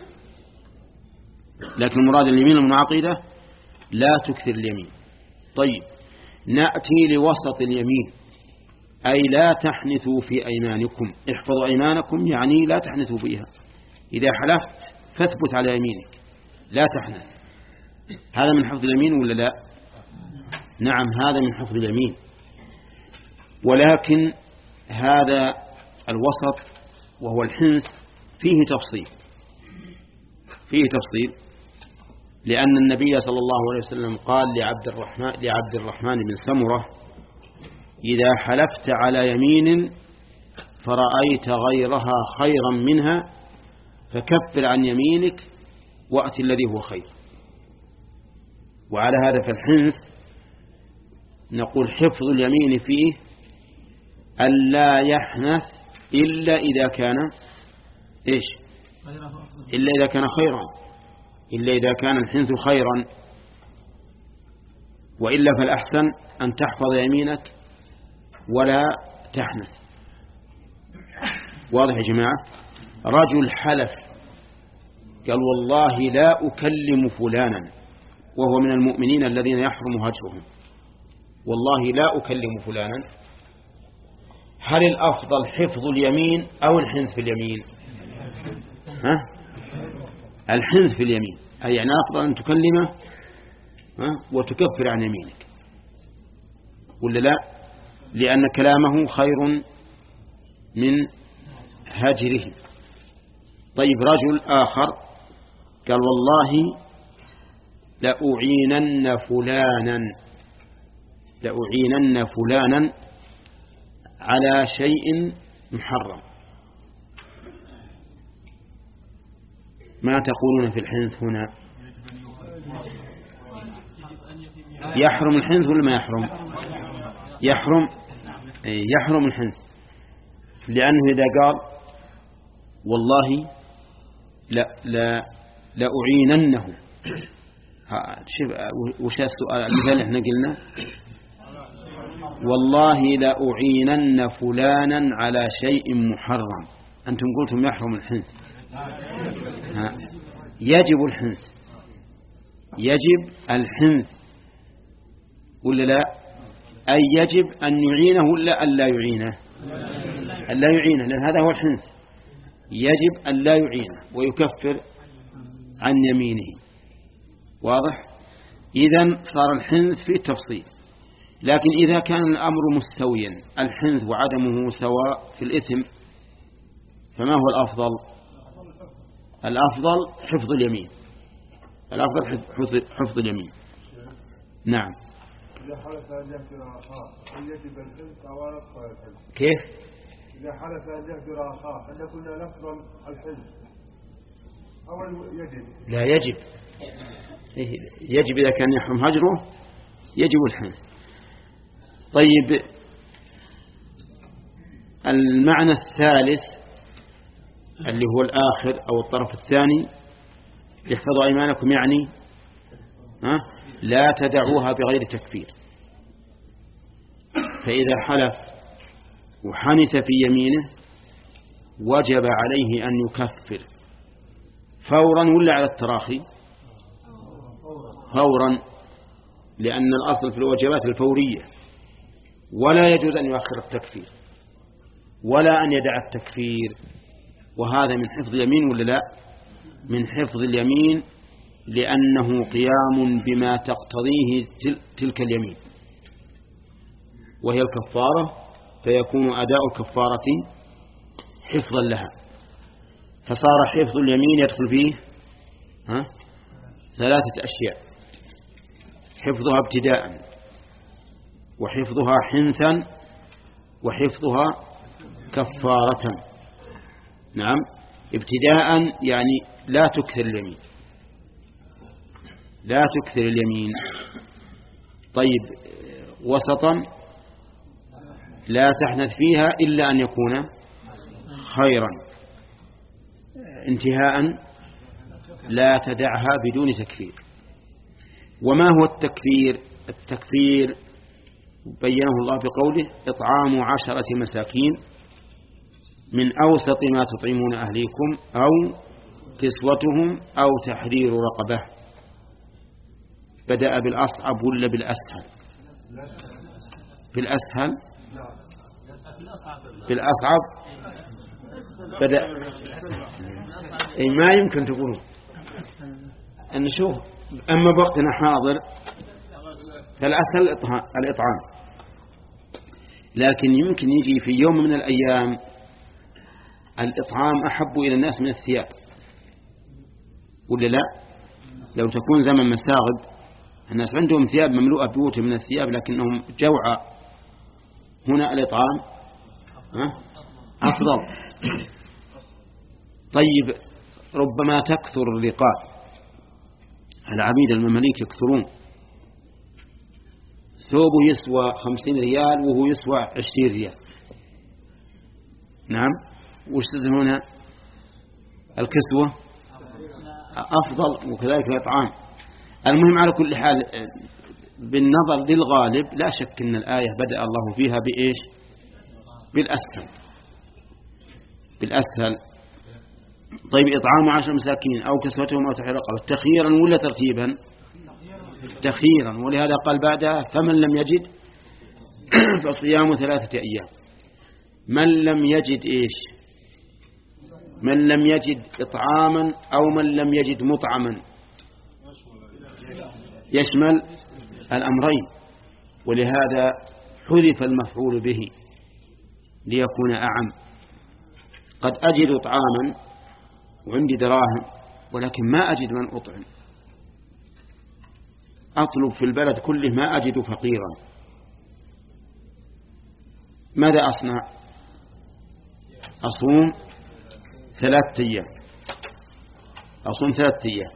لكن مراد اليمين المنعقدة لا تكثر اليمين. طيب نأتي لوسط اليمين، أي لا تحنثوا في أيمانكم. احفظوا أيمانكم يعني لا تحنثوا فيها، إذا حلفت فاثبت على يمينك لا تحنث. هذا من حفظ اليمين ولا لا؟ نعم هذا من حفظ اليمين. ولكن هذا الوسط وهو الحنث فيه تفصيل فيه تفصيل لأن النبي صلى الله عليه وسلم قال لعبد الرحمن لعبد الرحمن بن سمرة: إذا حلفت على يمين فرأيت غيرها خيرا منها فكفر عن يمينك وأت الذي هو خير. وعلى هذا فالحنث نقول حفظ اليمين فيه ألا يحنث إلا إذا كان إيش إلا إذا كان خيرا إلا إذا كان الحنث خيرا، وإلا فالأحسن أن تحفظ يمينك ولا تحنث. واضح يا جماعة؟ رجل حلف قال: والله لا أكلم فلانا، وهو من المؤمنين الذين يحرم هجرهم، والله لا أكلم فلانا. هل الأفضل حفظ اليمين أو الحنث في اليمين؟ ها؟ الحنث في اليمين، أي يعني أفضل أن تكلمه ها؟ وتكفر عن يمينك، ولا لا؟ لأن كلامه خير من هجره. طيب رجل آخر قال: والله لأعينن فلانا لأعينن فلانا على شيء محرم. ما تقولون في الحنث هنا؟ يحرم الحنث ولا ما يحرم؟ يحرم يحرم الحنث، لأنه إذا قال: والله لا لا لأعيننه، وش السؤال المثال احنا قلنا؟ والله لأعينن فلانا على شيء محرم. أنتم قلتم يحرم الحنث. ها. يجب الحنث يجب الحنث ولا لا؟ أي يجب أن يعينه ولا أن لا يعينه؟ أن لا يعينه، لأن هذا هو الحنث. يجب أن لا يعينه ويكفر عن يمينه. واضح؟ إذن صار الحنث في التفصيل. لكن إذا كان الأمر مستويا، الحنث وعدمه سواء في الإثم، فما هو الأفضل؟ الأفضل حفظ اليمين الأفضل حفظ, حفظ اليمين. نعم. إذا حلف أن يهجر أخاه هل يجب الحنث أو نقص الحنث؟ كيف؟ إذا حلف أن يهجر أخاه هل يكون نقص الحنث أو يجب؟ لا يجب. يجب إذا كان يحرم هجره يجب الحنث. طيب المعنى الثالث اللي هو الآخر أو الطرف الثاني: احفظوا أيمانكم، يعني ها لا تدعوها بغير تكفير. فإذا حلف وحنث في يمينه وجب عليه أن يكفر فورا ولا على التراخي؟ فورا، لأن الأصل في الواجبات الفورية، ولا يجوز أن يؤخر التكفير ولا أن يدع التكفير. وهذا من حفظ اليمين ولا لا؟ من حفظ اليمين، لأنه قيام بما تقتضيه تلك اليمين وهي الكفارة، فيكون أداء الكفارة حفظا لها. فصار حفظ اليمين يدخل فيه ها؟ ثلاثة أشياء: حفظها ابتداء، وحفظها حنثا، وحفظها كفارة. نعم. ابتداء يعني لا تكثر اليمين لا تكثر اليمين طيب وسطا لا تحنث فيها إلا أن يكون خيرا. انتهاء لا تدعها بدون تكفير. وما هو التكفير؟ التكفير بينه الله بقوله: إطعام عشرة مساكين من أوسط ما تطعمون أهليكم أو كسوتهم أو تحرير رقبة. بدأ بالأصعب ولا بالأسهل؟ بالأسهل بالأصعب بدأ. أي ما يمكن تقولون أن نشوف. أما بوقتنا حاضر فالأسهل الإطعام، لكن يمكن يجي في يوم من الأيام الإطعام أحب إلى الناس من الثياب، ولا لا؟ لو تكون زمن مساغب الناس عندهم ثياب مملوءة بيوتهم من الثياب لكنهم جوعى، هنا الإطعام أفضل. طيب ربما تكثر الرقاب، العبيد المماليك يكثرون، ثوبه يسوى خمسين ريال وهو يسوى عشرين ريال. نعم، وش هنا الكسوة أفضل وكذلك الإطعام. المهم على كل حال بالنظر للغالب لا شك أن الآية بدأ الله فيها بإيش؟ بالأسهل بالأسهل. طيب إطعام عشر مساكين أو كسوتهم أو تحرير رقبة تخييرا ولا ترتيبا؟ تخييرا، ولهذا قال بعدها فمن لم يجد فصيام ثلاثة أيام. من لم يجد إيش؟ من لم يجد إطعاما أو من لم يجد مطعما، يشمل الأمرين، ولهذا حذف المفعول به ليكون أعم. قد أجد طعاما وعندي دراهم ولكن ما أجد من أطعم، أطلب في البلد كله ما أجد فقيرا، ماذا أصنع؟ أصوم ثلاثة أيام أصوم ثلاثة أيام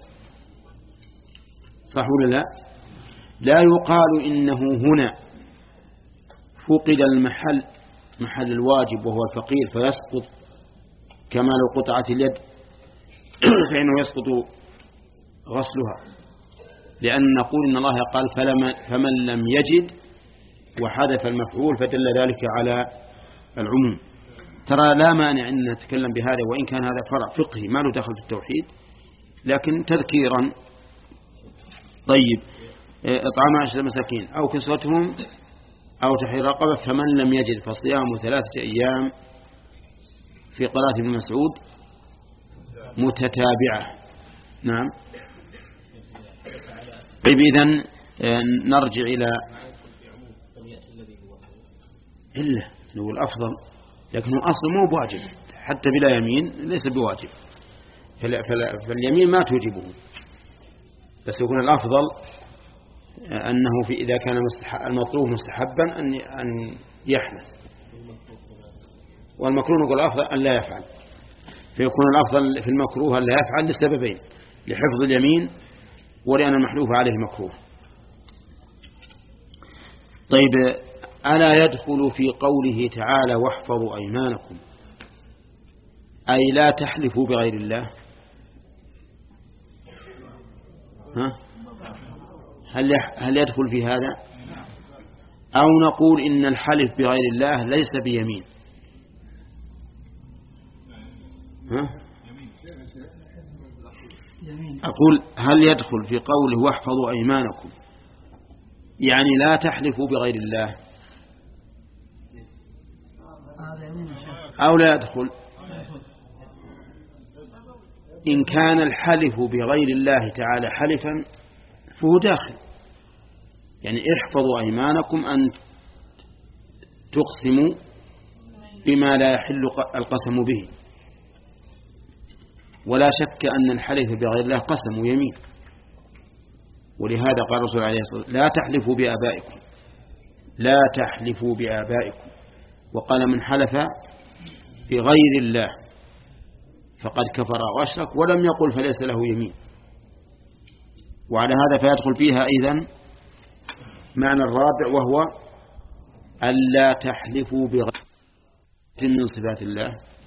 صح ولا لا؟ لا يقال إنه هنا فقد المحل محل الواجب وهو الفقير فيسقط كما لو قطعت اليد فإنه يسقط غسلها، لأن نقول إن الله قال فمن لم يجد وحذف المفعول فدل ذلك على العموم. ترى لا مانع أن نتكلم بهذا وإن كان هذا فرع فقهي ما له دخل في التوحيد، لكن تذكيرا. طيب إطعام عشرة مساكين أو كسوتهم أو تحرير رقبة فمن لم يجد فصيام ثلاثة أيام في قراءة ابن مسعود متتابعة. نعم. طيب إذن نرجع إلى إلا لو الأفضل، لكنه أصل مو بواجب حتى بلا يمين ليس بواجب، فاليمين ما توجبه، بس يكون الأفضل أنه في إذا كان المطلوب مستحبا أن أن يحنث، والمكروه نقول الأفضل أن لا يفعل، فيكون الأفضل في المكروه أن لا يفعل لسببين: لحفظ اليمين ولأن المحلوف عليه مكروه. طيب ألا يدخل في قوله تعالى واحفظوا أيمانكم أي لا تحلفوا بغير الله؟ ها؟ هل هل يدخل في هذا؟ أو نقول إن الحلف بغير الله ليس بيمين؟ ها؟ أقول هل يدخل في قوله واحفظوا أيمانكم يعني لا تحلفوا بغير الله، أو لا يدخل؟ إن كان الحلف بغير الله تعالى حلفا فهو داخل، يعني احفظوا أيمانكم أن تقسموا بما لا يحل القسم به، ولا شك أن الحلف بغير الله قسم ويمين، ولهذا قال الرسول عليه الصلاة والسلام لا تحلفوا بآبائكم لا تحلفوا بآبائكم، وقال من حلف بغير الله فقد كفر وأشرك، ولم يقل فليس له يمين. وعلى هذا فيدخل فيها أيضا معنى الرابع وهو ألا تحلفوا بغير من صفات الله.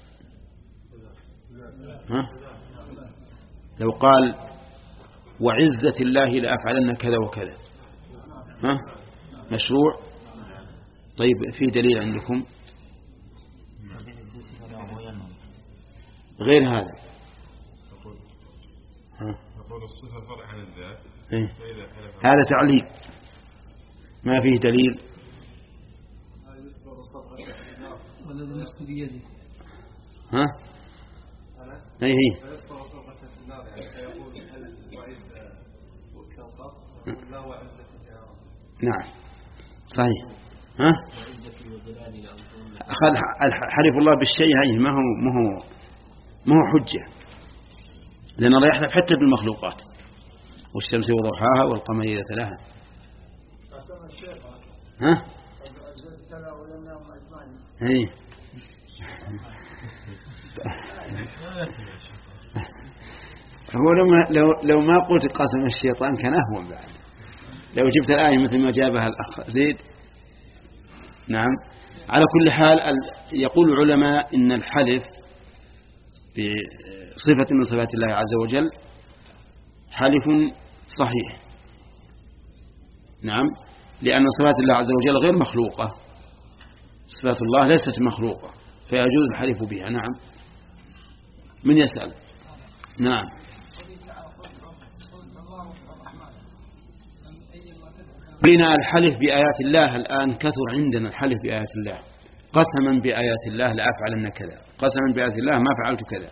ها؟ لو قال وعزة الله لأفعلن كذا وكذا، ها؟ مشروع؟ طيب في دليل عندكم غير هذا؟ ها؟ نقول الصفة فرع عن الذات. إيه؟ هذا تعليل ما فيه دليل. والذي نفس بيده. ها؟ أي هي. نعم صحيح. ها؟ حلف الله بالشيء هاي ما هو ما هو ما هو حجة، لأن الله يحلف حتى بالمخلوقات، والشمس وضحاها والقمر إذا تلاها. ها؟ هي. هو لو لو ما قلت قسم الشيطان كان أهون بعد، لو جبت الآية مثل ما جابها الأخ زيد. نعم. على كل حال يقول العلماء إن الحلف بصفة من صفات الله عز وجل حلف صحيح. نعم، لأن صفات الله عز وجل غير مخلوقة، صفات الله ليست مخلوقة فيجوز الحلف بها. نعم. من يسأل؟ نعم. بنا الحلف بآيات الله الآن كثر عندنا الحلف بآيات الله، قسما بآيات الله لا أفعلن كذا، قسما بآيات الله ما فعلت كذا.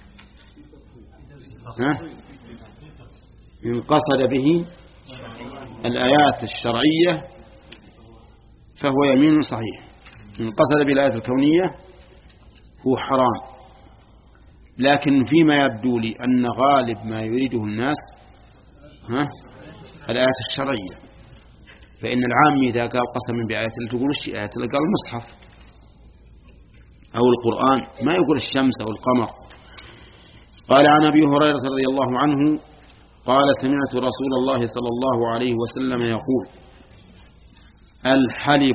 ها؟ إن قصد به الآيات الشرعية فهو يمين صحيح، إن قصد بالآيات الكونية هو حرام. لكن فيما يبدو لي أن غالب ما يريده الناس ها الآيات الشرعية، فإن العام إذا قال قسما بآيات الله تقول الشيء آيات الله، قال المصحف أو القرآن، ما يقول الشمس أو القمر. قال عن أبي هريرة رضي الله عنه قال سمعت رسول الله صلى الله عليه وسلم يقول الحلف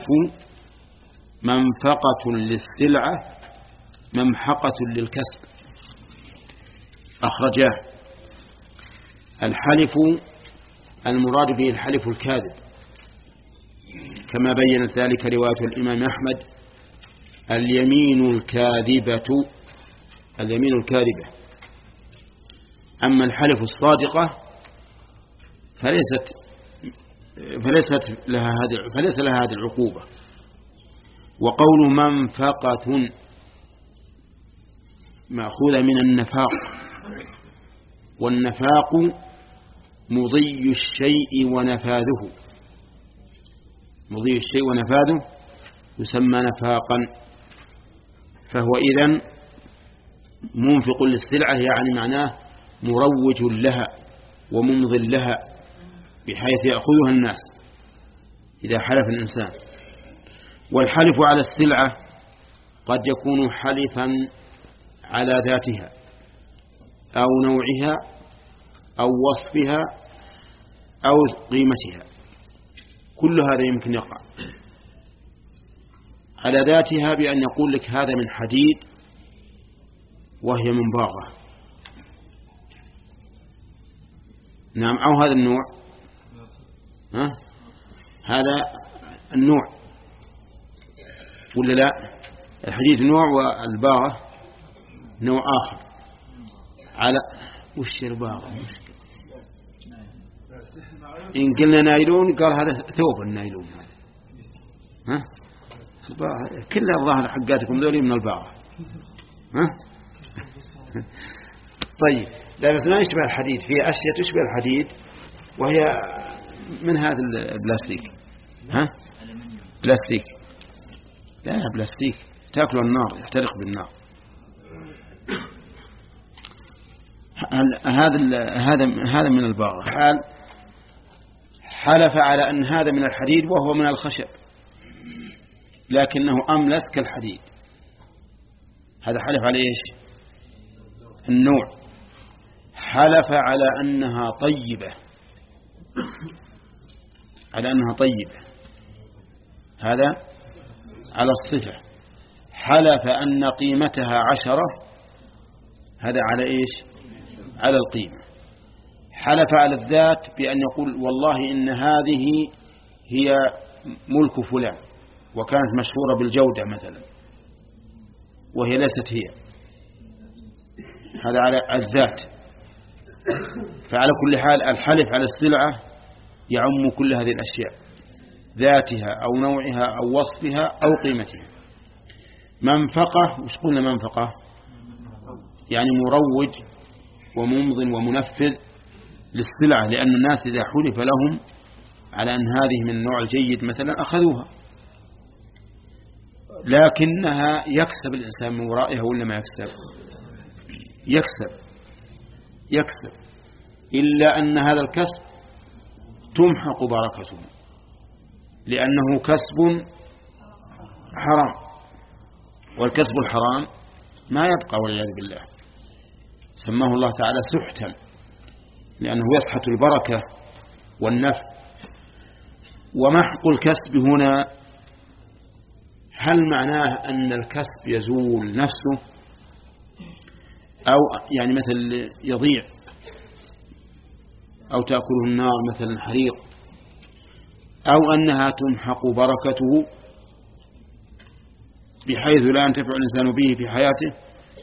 منفقة للسلعة ممحقة للكسب، أخرجاه. الحلف المراد به الحلف الكاذب، كما بينت ذلك رواية الإمام أحمد: اليمين الكاذبة، اليمين الكاذبة. أما الحلف الصادقة فليست فليست لها هذه فليس لها هذه العقوبة. وقول منفقة مأخوذة من النفاق، والنفاق مضي الشيء ونفاذه، مضي الشيء ونفاذه يسمى نفاقا. فهو إذن منفق للسلعة، يعني معناه مروج لها وممض لها بحيث يأخذها الناس إذا حلف الإنسان. والحلف على السلعة قد يكون حلفا على ذاتها أو نوعها أو وصفها أو قيمتها، كل هذا يمكن يقع. على ذاتها بأن يقول لك هذا من حديد وهي من باغة، نعم، أو هذا النوع، ها؟ هذا النوع ولا لا؟ الحديد نوع والباغة نوع آخر. على وش الباغة؟ إن قلنا نايلون قال هذا ثوب النايلون هذا، ها؟ كل الظاهر حقاتكم ذولي من الباغة، ها؟ طيب، لا بس ما يشبه الحديد، في أشياء تشبه الحديد وهي من هذا البلاستيك، ها؟ بلاستيك، لا بلاستيك تأكل النار، يحترق بالنار. هذا هذا هذا من الباغة. حال حلف على أن هذا من الحديد وهو من الخشب، لكنه أملس كالحديد، هذا حلف على إيش؟ النوع. حلف على أنها طيبة، على أنها طيبة، هذا على الصفة. حلف أن قيمتها عشرة، هذا على إيش؟ على القيمة. حلف على الذات بأن يقول والله إن هذه هي ملك فلان وكانت مشهورة بالجودة مثلا وهي ليست هي، هذا على الذات. فعلى كل حال الحلف على السلعة يعم كل هذه الأشياء، ذاتها أو نوعها أو وصفها أو قيمتها. منفقة، وش قلنا منفقة؟ يعني مروج وممض ومنفذ للسلعة، لأن الناس إذا حلف لهم على أن هذه من النوع الجيد مثلا أخذوها. لكنها يكسب الإنسان من ورائها ولا ما يكسب؟ يكسب يكسب إلا أن هذا الكسب تمحق بركته لأنه كسب حرام، والكسب الحرام ما يبقى والعياذ بالله. سماه الله تعالى سحتا لأنه يسحت البركة والنفع. ومحق الكسب هنا هل معناه أن الكسب يزول نفسه أو يعني مثل يضيع أو تأكله النار مثل الحريق، أو أنها تمحق بركته بحيث لا ينتفع الإنسان به في حياته،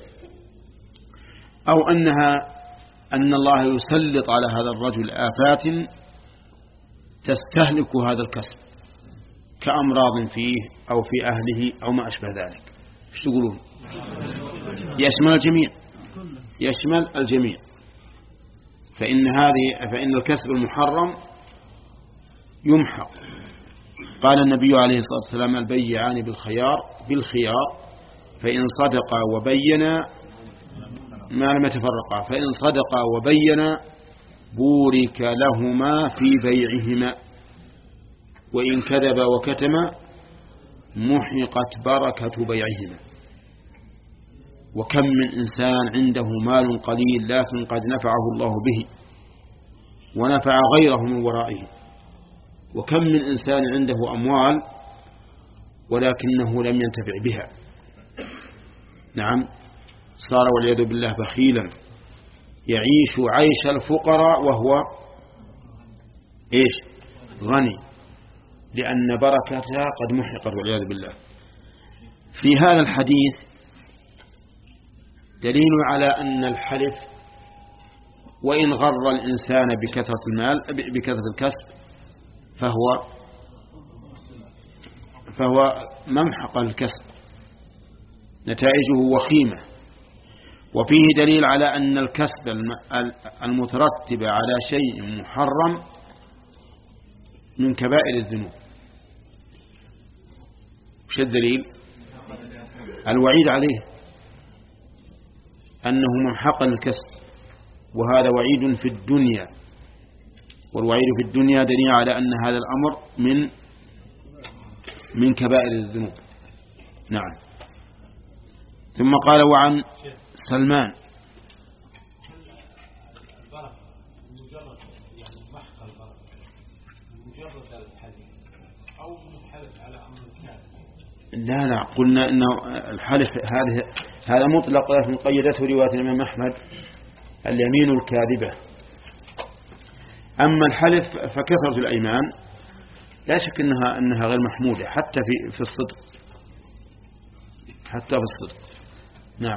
أو أنها أن الله يسلط على هذا الرجل آفات تستهلك هذا الكسب كأمراض فيه أو في أهله أو ما أشبه ذلك. ايش تقولون؟ يشمل الجميع، يشمل الجميع. فإن هذه فإن الكسب المحرم يمحق. قال النبي عليه الصلاة والسلام البيعان بالخيار بالخيار فإن صدقا وبينا ما لم يتفرقا، فإن صدقا وبينا بورك لهما في بيعهما، وإن كذبا وكتما محقت بركة بيعهما. وكم من إنسان عنده مال قليل لكن قد نفعه الله به ونفع غيره من ورائه، وكم من إنسان عنده أموال ولكنه لم ينتفع بها. نعم، صار والعياذ بالله بخيلا يعيش عيش الفقراء وهو إيش؟ غني، لأن بركتها قد محقت والعياذ بالله. في هذا الحديث دليل على أن الحلف وإن غر الإنسان بكثرة المال بكثرة الكسب فهو فهو ممحق الكسب، نتائجه وخيمة. وفيه دليل على أن الكسب المترتب على شيء محرم من كبائر الذنوب. وش الدليل؟ الوعيد عليه أنه ممحق الكسب، وهذا وعيد في الدنيا، والوعيد في الدنيا دليل على أن هذا الأمر من من كبائر الذنوب. نعم. ثم قال وعن سلمان لا لا قلنا إنه الحلف هذه هذا مطلق، لكن قيدته رواية الإمام أحمد اليمين الكاذبة. أما الحلف فكثرة الأيمان لا شك أنها أنها غير محمودة حتى في في الصدق، حتى في الصدق. نعم.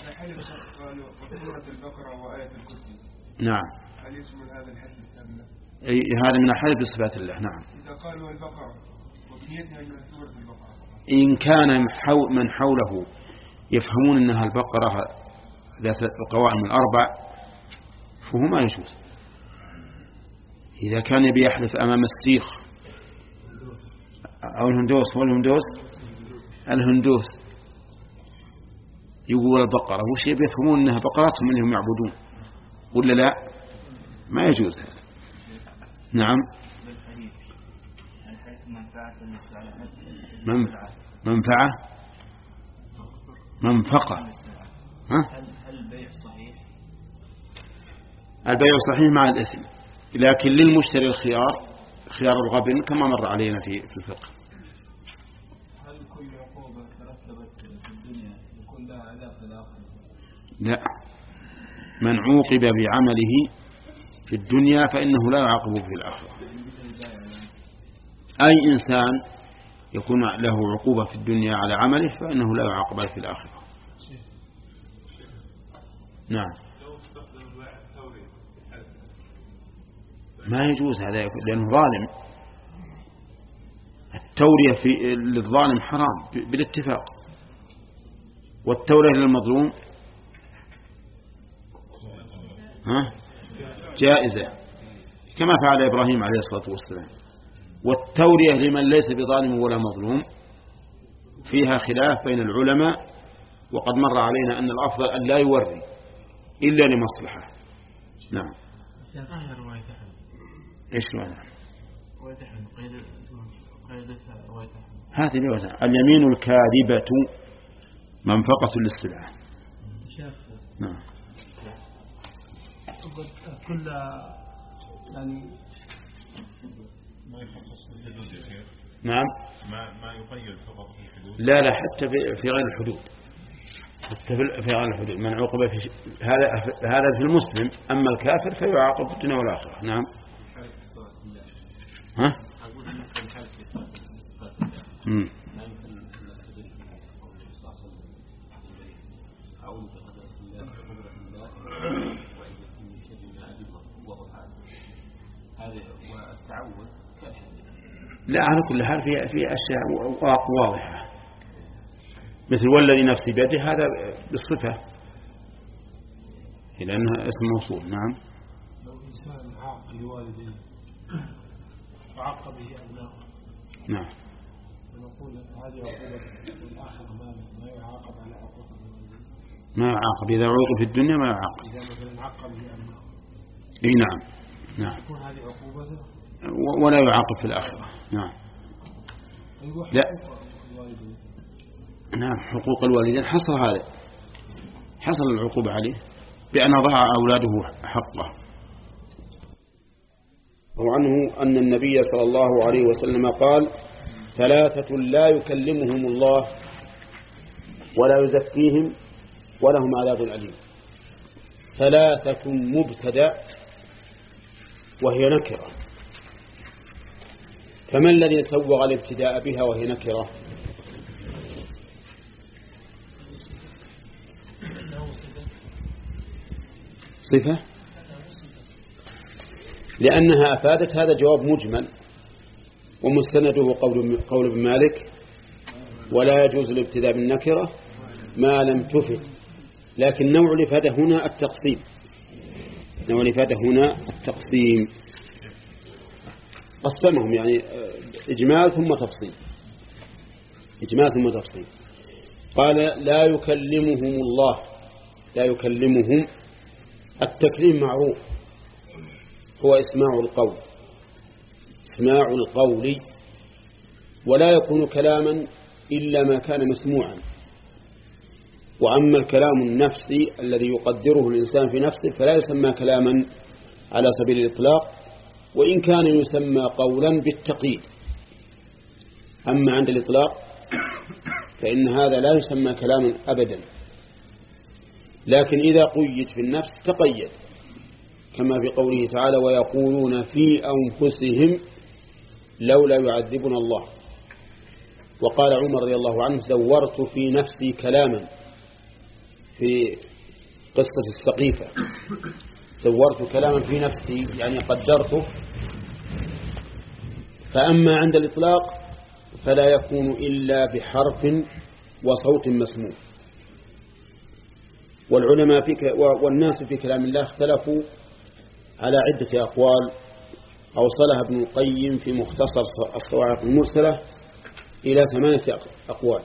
نعم. هل يشمل هذا الحلف أم لا؟ أي هذا من الحلف بصفات الله. نعم. إذا قالوا البقرة وبنيتها أنها سورة البقرة، إن كان من حوله يفهمون أنها البقرة ذات القوائم الأربع فهو ما يجوز. إذا كان يبي يحلف أمام السيخ أو الهندوس، هو الهندوس الهندوس يقول البقرة، وش يبي يفهمون أنها بقراتهم أنهم يعبدون ولا لا؟ ما يجوز هذا. نعم. منفعة منفقة. ها؟ هل البيع صحيح؟ البيع صحيح مع الإثم، لكن للمشتري الخيار خيار الغبن كما مر علينا في في الفقه. هل كل عقوبة ترتبت في الدنيا يكون لها علاقة بالآخرة؟ لا، من عوقب بعمله في الدنيا فإنه لا يعاقب في الآخرة. أي إنسان يكون له عقوبة في الدنيا على عمله فإنه لا يعاقب في الآخرة. نعم. ما يجوز هذا لأنه ظالم. التورية في للظالم حرام بالاتفاق، والتورية للمظلوم ها جائزة كما فعل إبراهيم عليه الصلاة والسلام. والتورية لمن ليس بظالم ولا مظلوم فيها خلاف بين العلماء، وقد مر علينا أن الأفضل أن لا يوري إلا لمصلحة. نعم. إيش معنى؟ هذه اليمين الكاذبة منفقة للسلعة. نعم. كل يعني ما يخصص بالحدود يا شيخ. نعم. ما ما يقيد فقط في الحدود. لا لا حتى في في غير الحدود. حتى في غير الحدود من عقوبة في هذا هذا في المسلم، أما الكافر فيعاقب في الدنيا والآخرة. نعم. ها؟ امم لا على كل حال في في أشياء واضحة، مثل والذي نفسي بيده، هذا بالصفة لأنها اسم موصول. نعم. لو إنسان عاق لوالديه وعاق به أبنائه، نعم، ونقول هذه عقوبة، والآخر ما ما يعاقب على عقوبة الوالدين، ما يعاقب إذا عوقب في الدنيا، ما يعاقب إذا مثلا عاق به أبنائه. إيه نعم نعم. تكون هذه عقوبته ولا يعاقب في الآخرة. نعم. لا نعم، حقوق الوالدين حصل هذا، حصل العقوبة عليه بأن ضاع أولاده حقه. وعنه أن النبي صلى الله عليه وسلم قال: ثلاثة لا يكلمهم الله ولا يزكيهم ولهم عذاب أليم. ثلاثة مبتدأ وهي نكرة، فما الذي سوغ الابتداء بها وهي نكرة؟ صفة، لأنها أفادت هذا جواب مجمل، ومستنده قول قول ابن مالك: ولا يجوز الابتداء بالنكرة ما لم تفد. لكن نوع الإفادة هنا التقسيم، نوع الإفادة هنا التقسيم، قسمهم يعني إجمال ثم تفصيل، إجمال ثم تفصيل. قال: لا يكلمهم الله، لا يكلمهم، التكليم معروف، هو إسماع القول، إسماع القول، ولا يكون كلاما إلا ما كان مسموعا. وأما الكلام النفسي الذي يقدره الإنسان في نفسه فلا يسمى كلاما على سبيل الإطلاق، وإن كان يسمى قولا بالتقييد. أما عند الإطلاق فإن هذا لا يسمى كلاما أبدا، لكن إذا قيد في النفس تقيد، كما في قوله تعالى: ويقولون في أنفسهم لولا يعذبنا الله. وقال عمر رضي الله عنه: زورت في نفسي كلاما، في قصة السقيفة، زورت كلاما في نفسي يعني قدرته. فأما عند الإطلاق فلا يكون إلا بحرف وصوت مسموع. والعلماء في ك... والناس في كلام الله اختلفوا على عدة أقوال، أوصلها ابن القيم في مختصر الصواعق المرسلة إلى ثمانية أقوال.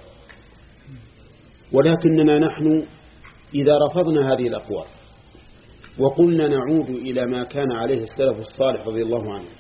ولكننا نحن إذا رفضنا هذه الأقوال وقلنا نعود إلى ما كان عليه السلف الصالح رضي الله عنه،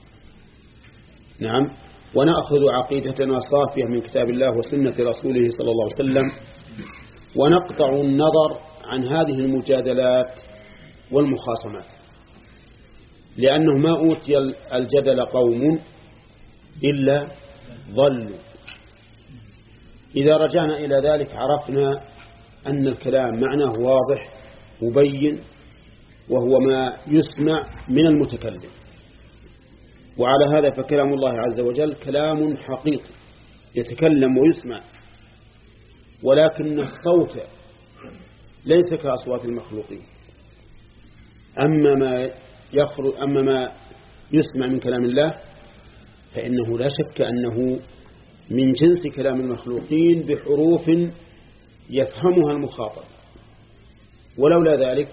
نعم، ونأخذ عقيدتنا صافية من كتاب الله وسنة رسوله صلى الله عليه وسلم، ونقطع النظر عن هذه المجادلات والمخاصمات، لأنه ما أوتي الجدل قوم إلا ضلوا. إذا رجعنا إلى ذلك عرفنا أن الكلام معناه واضح مبين، وهو ما يسمع من المتكلم. وعلى هذا فكلام الله عز وجل كلام حقيقي يتكلم ويسمع، ولكن الصوت ليس كأصوات المخلوقين. أما ما يخرج أما ما يسمع من كلام الله فإنه لا شك أنه من جنس كلام المخلوقين بحروف يفهمها المخاطب، ولولا ذلك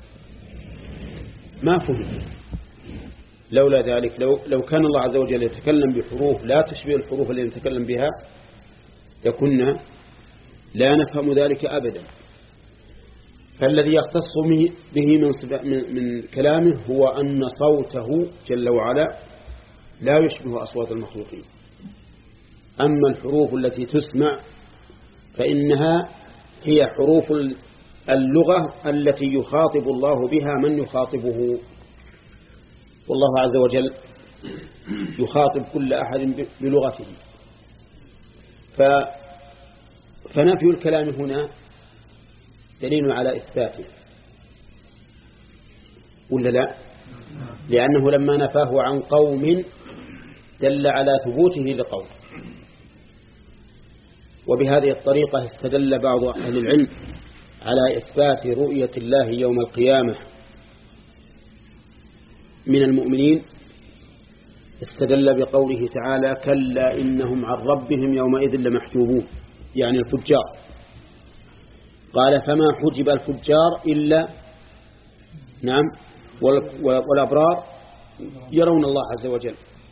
ما فهم. لولا ذلك لو, لو كان الله عز وجل يتكلم بحروف لا تشبه الحروف التي يتكلم بها لكنا لا نفهم ذلك أبدا. فالذي يختص به من, من كلامه هو أن صوته جل وعلا لا يشبه أصوات المخلوقين. أما الحروف التي تسمع فإنها هي حروف اللغة التي يخاطب الله بها من يخاطبه، والله عز وجل يخاطب كل أحد بلغته. فنفي الكلام هنا دليل على إثباته ولا لا؟ لأنه لما نفاه عن قوم دل على ثبوته لقوم. وبهذه الطريقة استدل بعض أهل العلم على إثبات رؤية الله يوم القيامة من المؤمنين، استدل بقوله تعالى: كلا إنهم عن ربهم يومئذ لمحجوبون، يعني الفجار. قال: فما حجب الفجار إلا نعم والأبرار يرون الله عز وجل.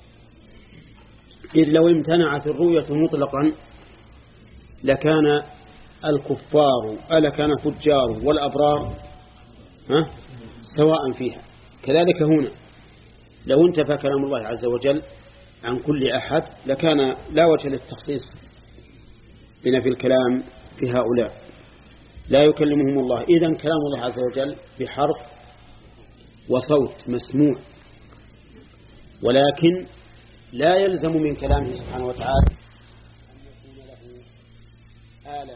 إذ لو امتنعت الرؤية مطلقا لكان الكفار ألا كان الفجار والأبرار ها سواء فيها. كذلك هنا لو انتفى كلام الله عز وجل عن كل أحد لكان لا وجه للتخصيص بنفي الكلام في هؤلاء، لا يكلمهم الله. إذن كلام الله عز وجل بحرف وصوت مسموع، ولكن لا يلزم من كلامه سبحانه وتعالى أن يكون له آلة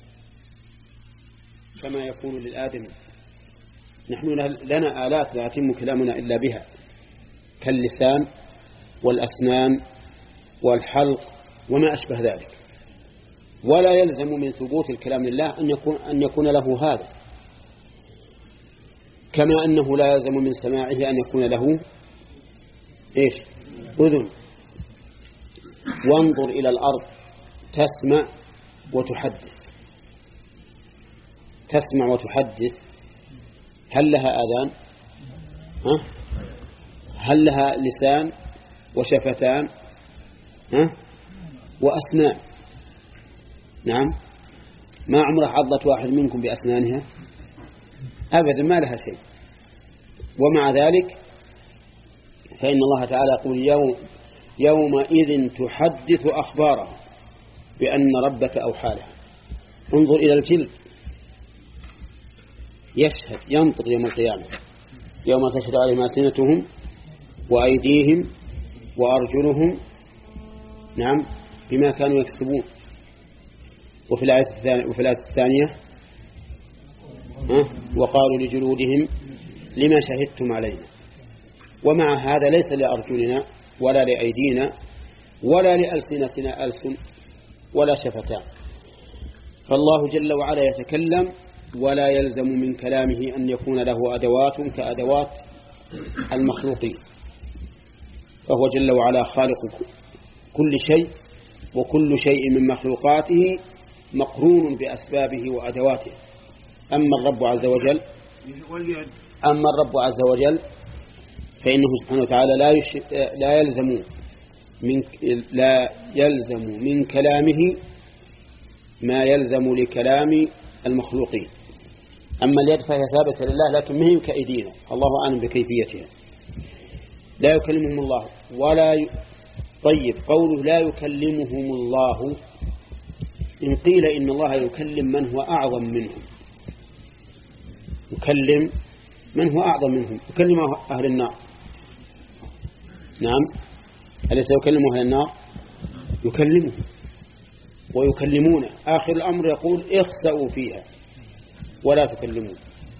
كما يكون للآدم. نحن لنا آلات لا يتم كلامنا إلا بها، كاللسان والأسنان والحلق وما أشبه ذلك. ولا يلزم من ثبوت الكلام لله أن يكون, أن يكون له هذا، كما أنه لا يلزم من سماعه أن يكون له إيش؟ أذن. وانظر إلى الأرض تسمع وتحدث، تسمع وتحدث، هل لها آذان؟ ها؟ هل لها لسان وشفتان ها؟ وأسنان؟ نعم. ما عمره عضت واحد منكم بأسنانها أبدا، ما لها شيء. ومع ذلك فإن الله تعالى يقول: يوم يومئذ تحدث أخباره بأن ربك أوحى لها. انظر إلى الجلد يشهد ينطق يوم القيامة، يوم تشهد عليهم ألسنتهم وأيديهم وأرجلهم نعم بما كانوا يكسبون. وفي الآية الثانية, وفي الآية الثانية وقالوا لجلودهم لما شهدتم علينا. ومع هذا ليس لأرجلنا ولا لأيدينا ولا لألسنتنا ألسن ولا شفتان. فالله جل وعلا يتكلم ولا يلزم من كلامه أن يكون له أدوات كأدوات المخلوقين، فهو جل وعلا خالق كل شيء، وكل شيء من مخلوقاته مقرون بأسبابه وأدواته. أما الرب عز وجل أما الرب عز وجل فإنه سبحانه وتعالى لا لا يلزم من لا يلزم من كلامه ما يلزم لكلام المخلوقين. أما اليد فهي ثابتة لله لكن ما هي كأيدينا، الله أعلم بكيفيتها. لا يكلمهم الله ولا ي... طيب قوله لا يكلمهم الله، إن قيل إن الله يكلم من هو أعظم منهم، يكلم من هو أعظم منهم، يكلم أهل النار. نعم، أليس يكلم أهل النار؟ يكلمهم ويكلمون. آخر الأمر يقول اخسأوا فيها ولا تكلمون.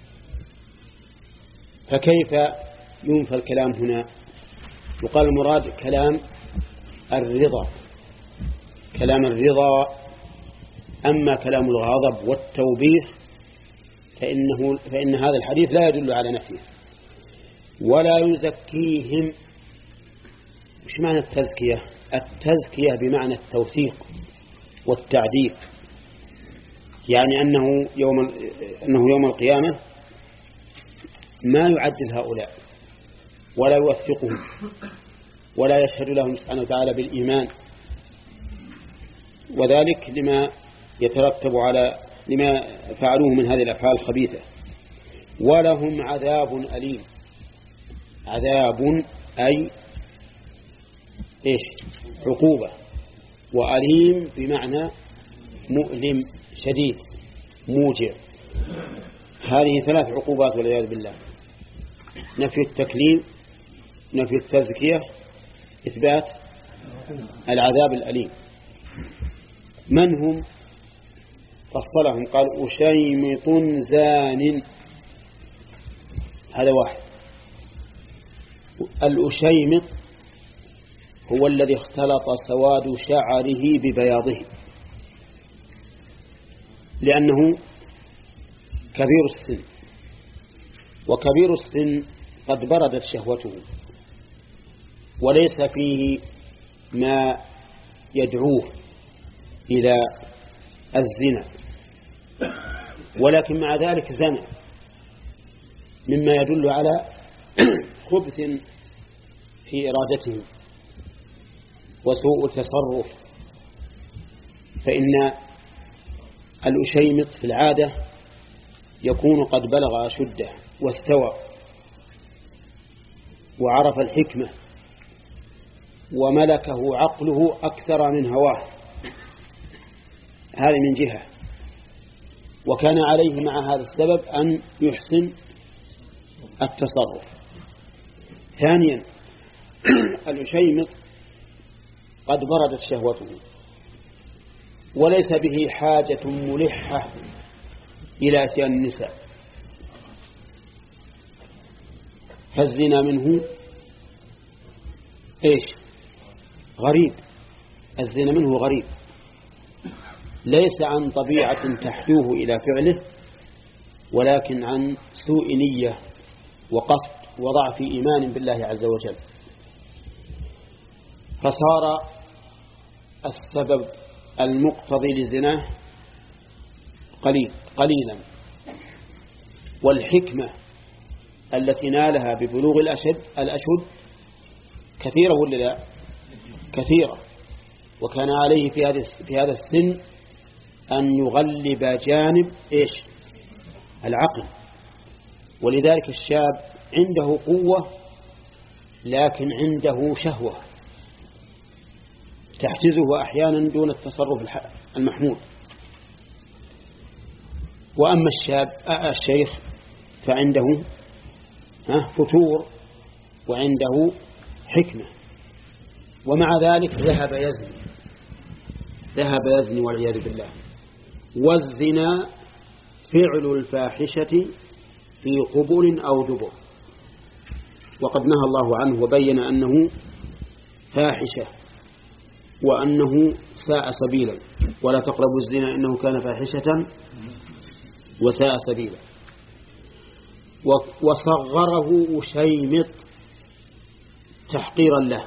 فكيف ينفى الكلام هنا؟ يقال المراد كلام الرضا، كلام الرضا. أما كلام الغضب والتوبيخ فإنه فإن هذا الحديث لا يدل على نفيه. ولا يزكيهم. مش معنى التزكية؟ التزكية بمعنى التوثيق والتعديل، يعني أنه يوم أنه يوم القيامة ما يعدل هؤلاء ولا يوثقهم ولا يشهد لهم سبحانه وتعالى بالإيمان وذلك لما يترتب على لما فعلوه من هذه الأفعال الخبيثة. ولهم عذاب أليم. عذاب أي إيش؟ عقوبة، وأليم بمعنى مؤلم شديد موجع. هذه ثلاث عقوبات والعياذ بالله: نفي التكليم، نفي التزكية، إثبات العذاب الأليم. من هم؟ فصلهم قال: أشيمط زان. هذا واحد. الأشيمط هو الذي اختلط سواد شعره ببياضه، لأنه كبير السن، وكبير السن قد بردت شهوته وليس فيه ما يدعوه إلى الزنا، ولكن مع ذلك زنى، مما يدل على خبث في إرادته وسوء تصرف. فإن الأشيمط في العادة يكون قد بلغ أشده واستوى وعرف الحكمة وملكه عقله أكثر من هواه، هذا من جهة، وكان عليه مع هذا السبب أن يحسن التصرف. ثانيا الأشيمط قد بردت شهوته وليس به حاجة ملحة إلى أتيان النساء، فالزنا منه إيش؟ غريب. الزنا منه غريب، ليس عن طبيعة تحدوه إلى فعله، ولكن عن سوء نية وقصد وضعف إيمان بالله عز وجل. فصار السبب المقتضي للزنا قليل قليلا، والحكمة التي نالها ببلوغ الأشد الأشد كثيرة ولا لا؟ كثيرة. وكان عليه في هذا في هذا السن أن يغلب جانب إيش؟ العقل. ولذلك الشاب عنده قوة لكن عنده شهوة تحجزه أحيانا دون التصرف المحمود. وأما الشاب الشيخ فعنده فتور وعنده حكمة، ومع ذلك ذهب يزني ذهب يزني والعياذ بالله. والزنا فعل الفاحشة في قبول أو دبر، وقد نهى الله عنه وبين أنه فاحشة وأنه ساء سبيلا: ولا تقربوا الزنا إنه كان فاحشة وساء سبيلا. وصغره أشيمط تحقيرا له،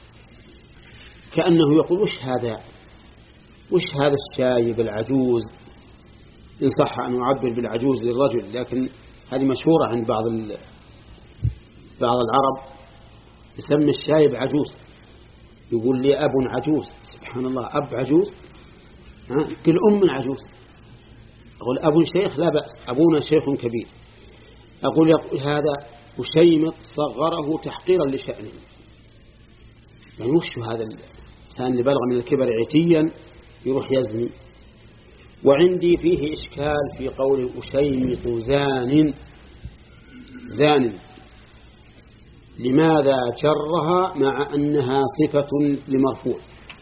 كأنه يقول: وش هذا وش هذا الشايب العجوز، إن صح أن يعبر بالعجوز للرجل، لكن هذه مشهورة عند بعض بعض العرب، يسمى الشايب عجوز. يقول لي أب عجوز. سبحان الله، أب عجوز؟ كل أم عجوز. أقول أب شيخ لا بأس، أبونا شيخ كبير. أقول هذا أشيمط صغره تحقيرا لشأنه، يعني وش هذا الإنسان اللي بلغ من الكبر عتيا يروح يزني؟ وعندي فيه إشكال في قول أشيمط زان. زان لماذا جرها مع أنها صفة لمرفوع؟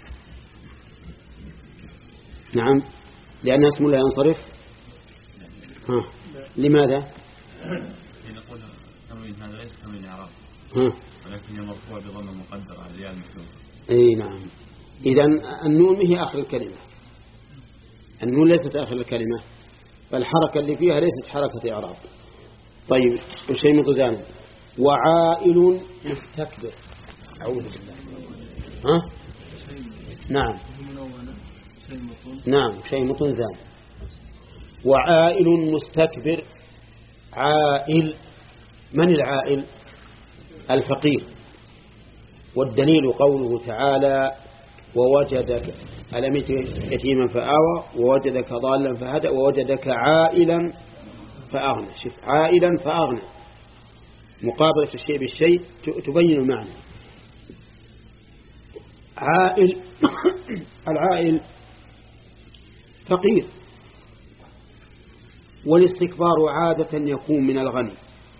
نعم، لأنها اسم لا ينصرف. ها. لماذا؟ نقول تنوين هذا ليس تنوين إعراب، ولكن مرفوع بضم مقدر على الياء المكتوبة. اي نعم. إذن النون هي آخر الكلمة، النون ليست آخر الكلمة، فالحركة اللي فيها ليست حركة إعراب. طيب، وشيمط زان. وعائل مستكبر. أعوذ بالله. ها؟ نعم نعم شيمط زان. وعائل مستكبر. عائل، من العائل؟ الفقير. والدليل قوله تعالى: ووجدك ألم يجدك يتيما فآوى ووجدك ضالا فهدى ووجدك عائلا فأغنى. شوف عائلا فأغنى، مقابلة الشيء بالشيء تبين المعنى. عائل العائل فقير، والاستكبار عادة يكون من الغني.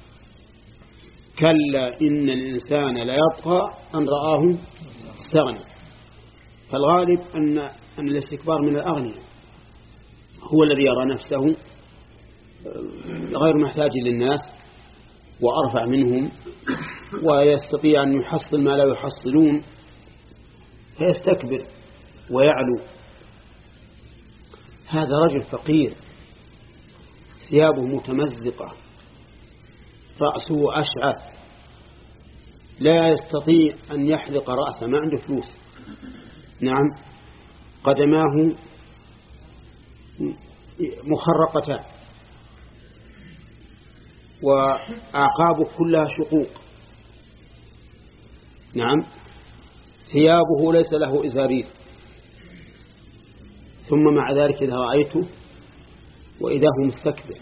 كلا إن الإنسان ليطغى أن رآه استغنى. فالغالب أن أن الاستكبار من الأغنياء، هو الذي يرى نفسه غير محتاج للناس وأرفع منهم ويستطيع أن يحصل ما لا يحصلون فيستكبر ويعلو. هذا رجل فقير ثيابه متمزقة، رأسه أشعث، لا يستطيع أن يحلق رأسه، ما عنده فلوس. نعم، قدماه مخرقتان وأعقابه كلها شقوق. نعم، ثيابه ليس له إزارير. ثم مع ذلك إذا رأيته وإذا هو مستكبر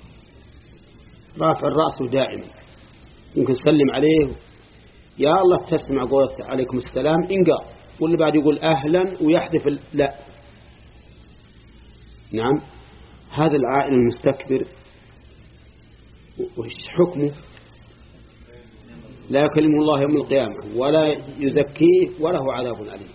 رافع الرأس دائما، يمكن سلم عليه يا الله تسمع قولت عليكم السلام إنقى، واللي بعد يقول أهلا ويحذف لا. نعم، هذا العائل المستكبر وش حكمه؟ لا يكلمه الله يوم القيامة ولا يزكيه وله عذاب أليم،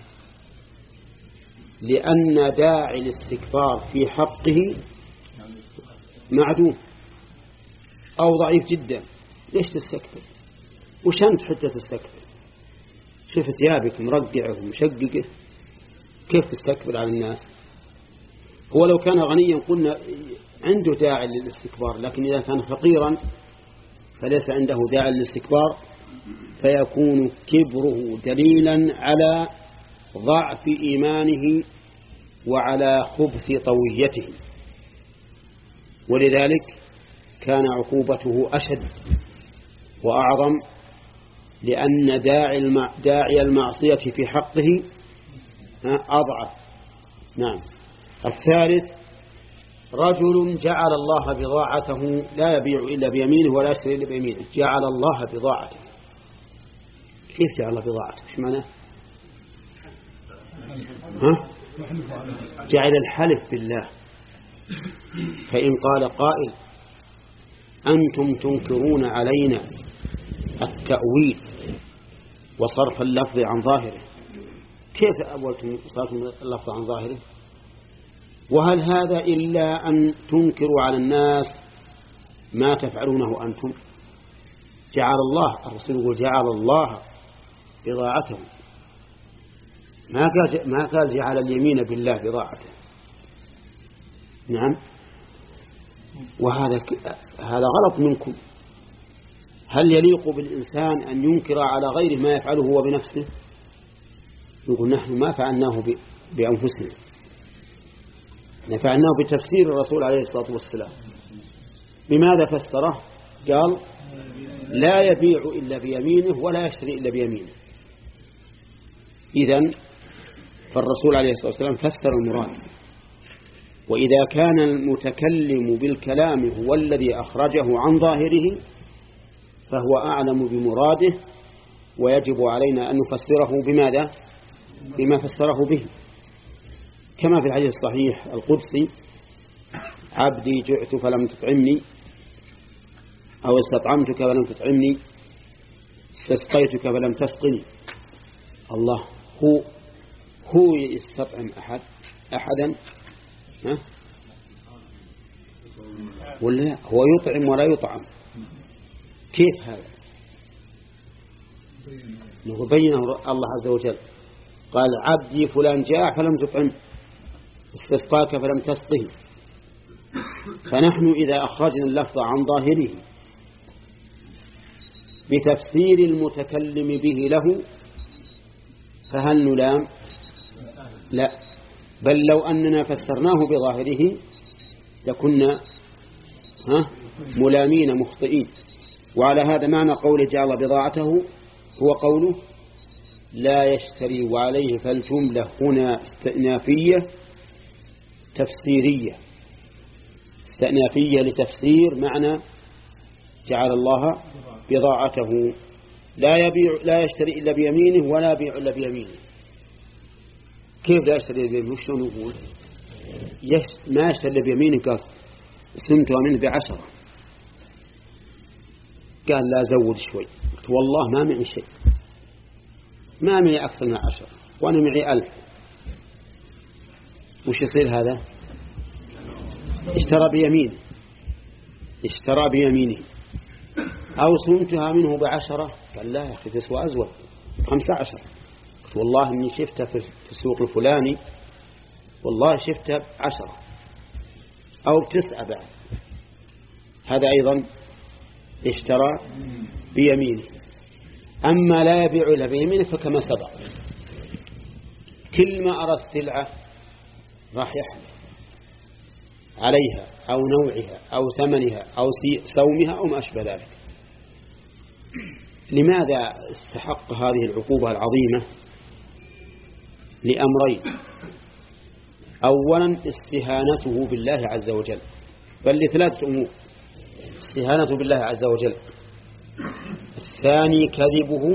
لأن داعي الاستكبار في حقه معدوم أو ضعيف جدا. ليش تستكبر؟ وش أنت حتى تستكبر؟ شوف ثيابك مرقعه ومشققه، كيف تستكبر على الناس؟ هو لو كان غنيا قلنا عنده داعي للاستكبار، لكن إذا كان فقيرا فليس عنده داعي للاستكبار، فيكون كبره دليلا على ضعف إيمانه وعلى خبث طويته، ولذلك كان عقوبته أشد وأعظم، لأن داعي داعي المعصية في حقه أضعف. نعم. الثالث رجل جعل الله بضاعته لا يبيع إلا بيمينه ولا يشتري إلا بيمينه. جعل الله بضاعته، كيف جعل الله بضاعته؟ ايش معناه؟ ها؟ جعل الحلف بالله. فإن قال قائل أنتم تنكرون علينا التأويل وصرف اللفظ عن ظاهره، كيف أولتم صرف اللفظ عن ظاهره؟ وهل هذا إلا أن تنكروا على الناس ما تفعلونه أنتم؟ جعل الله، الرسول يقول جعل الله بضاعته، ما قال ما قال جعل اليمين بالله بضاعته. نعم، وهذا هذا غلط منكم. هل يليق بالإنسان أن ينكر على غيره ما يفعله هو بنفسه؟ يقول نحن ما فعلناه بأنفسنا، نفعناه بتفسير الرسول عليه الصلاة والسلام. بماذا فسره؟ قال لا يبيع إلا بيمينه ولا يشتري إلا بيمينه. إذن فالرسول عليه الصلاة والسلام فسر المراد. وإذا كان المتكلم بالكلام هو الذي أخرجه عن ظاهره فهو أعلم بمراده، ويجب علينا أن نفسره بماذا؟ بما فسره به، كما في الحديث الصحيح القدسي عبدي جعت فلم تطعمني، أو استطعمتك فلم تطعمني، استسقيتك فلم تسقني. الله هو هو يستطعم أحد أحدا ها؟ ولا لا؟ هو يطعم ولا يطعم. كيف هذا؟ انه بينه الله عز وجل، قال عبدي فلان جاع فلم تطعم، استسقاك فلم تسقه. فنحن إذا أخرجنا اللفظ عن ظاهره بتفسير المتكلم به له فهل نلام؟ لا، بل لو أننا فسرناه بظاهره لكنا ها ملامين مخطئين. وعلى هذا معنى قول جعل بضاعته هو قوله لا يشتري وعليه، فالجملة هنا استئنافية تفسيرية، استئنافية لتفسير معنى جعل الله بضاعته لا يبيع لا يشتري إلا بيمينه ولا يبيع إلا بيمينه. كيف لا يشتري إلا بيمينه؟ شلون نقول ما يشتري إلا بيمينه؟ قال سمتها منه بعشرة، قال لا زود شوي، قلت والله ما معي شيء، ما معي أكثر من عشرة وأنا معي ألف، وش يصير هذا؟ اشترى بيمينه اشترى بيمينه. أو سمتها منه بعشرة، قال لا يا أخي تسوى أزود خمسة عشر، قلت والله إني شفتها في السوق الفلاني والله شفتها بعشرة أو بتسعة بعد، هذا أيضا اشترى بيمينه. أما لا يبيع إلا بيمينه فكما سبق، كل ما أرى السلعة راح يحمل عليها أو نوعها أو ثمنها أو سومها أو ما أشبه ذلك. لماذا استحق هذه العقوبة العظيمة؟ لأمرين: أولا استهانته بالله عز وجل، بل لثلاثة أمور: استهانته بالله عز وجل، الثاني كذبه،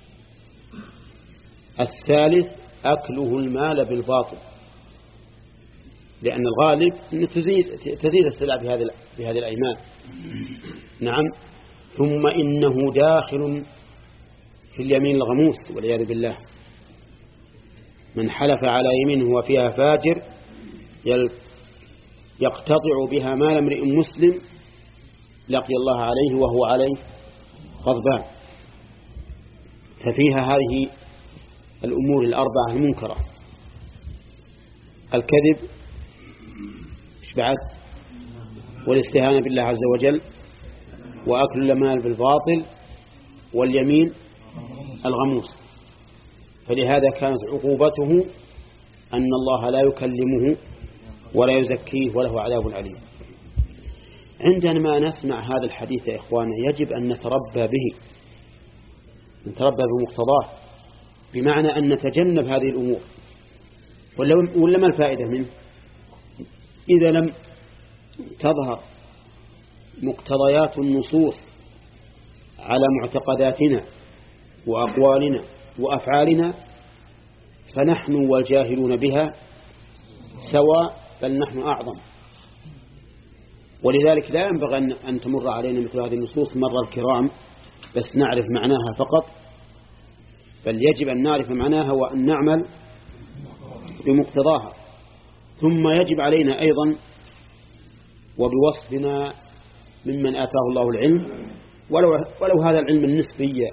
الثالث أكله المال بالباطل، لأن الغالب أن تزيد تزيد السلع بهذه بهذه الأيمان. نعم. ثم إنه داخل في اليمين الغموس والعياذ بالله، من حلف على يمين هو فيها فاجر يقتطع بها مال امرئ مسلم لقي الله عليه وهو عليه غضبان. ففيها هذه الأمور الأربعة المنكرة: الكذب، إيش بعد؟ والاستهانة بالله عز وجل، وأكل المال بالباطل، واليمين الغموس. فلهذا كانت عقوبته أن الله لا يكلمه ولا يزكيه وله عذاب عليم. عندما نسمع هذا الحديث يا إخوانا يجب أن نتربى به، نتربى بمقتضاه، بمعنى أن نتجنب هذه الأمور. ولا ما الفائدة منه إذا لم تظهر مقتضيات النصوص على معتقداتنا وأقوالنا وأفعالنا، فنحن والجاهلون بها سواء، بل نحن أعظم. ولذلك لا ينبغي أن تمر علينا مثل هذه النصوص مر الكرام بس نعرف معناها فقط، بل يجب أن نعرف معناها وأن نعمل بمقتضاها. ثم يجب علينا أيضا وبوصفنا ممن آتاه الله العلم، ولو, ولو هذا العلم النسبي،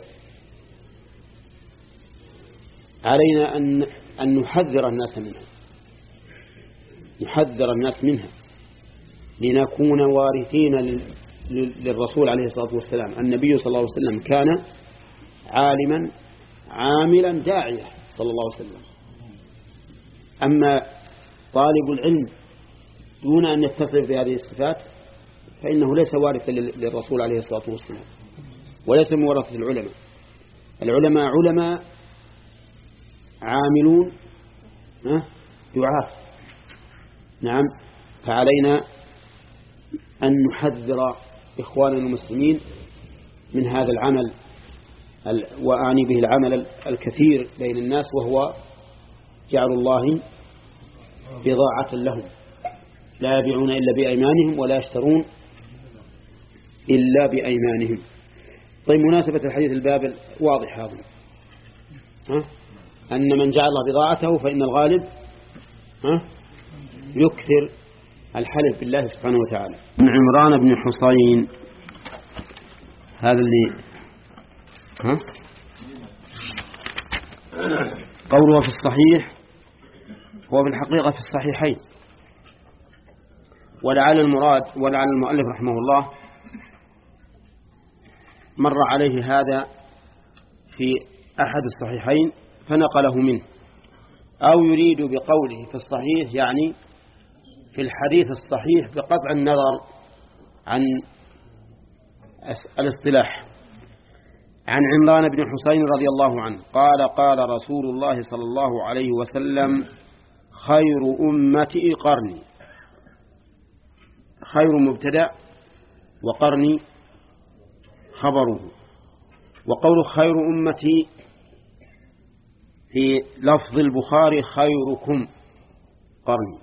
علينا أن, أن نحذر الناس منها، نحذر الناس منها لنكون وارثين للرسول عليه الصلاة والسلام. النبي صلى الله عليه وسلم كان عالما عاملا داعية صلى الله عليه وسلم. أما طالب العلم دون أن يتصف بهذه الصفات فإنه ليس وارثا للرسول عليه الصلاة والسلام، وليس مورث العلماء. العلماء علماء عاملون دعاة. نعم. فعلينا أن نحذر إخواننا المسلمين من هذا العمل، وأعني به العمل الكثير بين الناس، وهو جعل الله بضاعة لهم، لا يبيعون إلا بأيمانهم ولا يشترون إلا بأيمانهم. طيب، مناسبة الحديث الباب واضح هذا، ها؟ أن من جعل الله بضاعته فإن الغالب ها؟ يكثر الحلف بالله سبحانه وتعالى. من عمران بن حسين، هذا اللي ها؟ قوله في الصحيح هو في الحقيقة في الصحيحين، ولعل المراد ولعل المؤلف رحمه الله مر عليه هذا في أحد الصحيحين فنقله منه، أو يريد بقوله في الصحيح يعني في الحديث الصحيح بقطع النظر عن الاصطلاح. عن عمران بن حسين رضي الله عنه قال قال رسول الله صلى الله عليه وسلم خير أمتي قرني. خير مبتدأ وقرني خبره. وقول خير أمتي في لفظ البخاري خيركم قرني.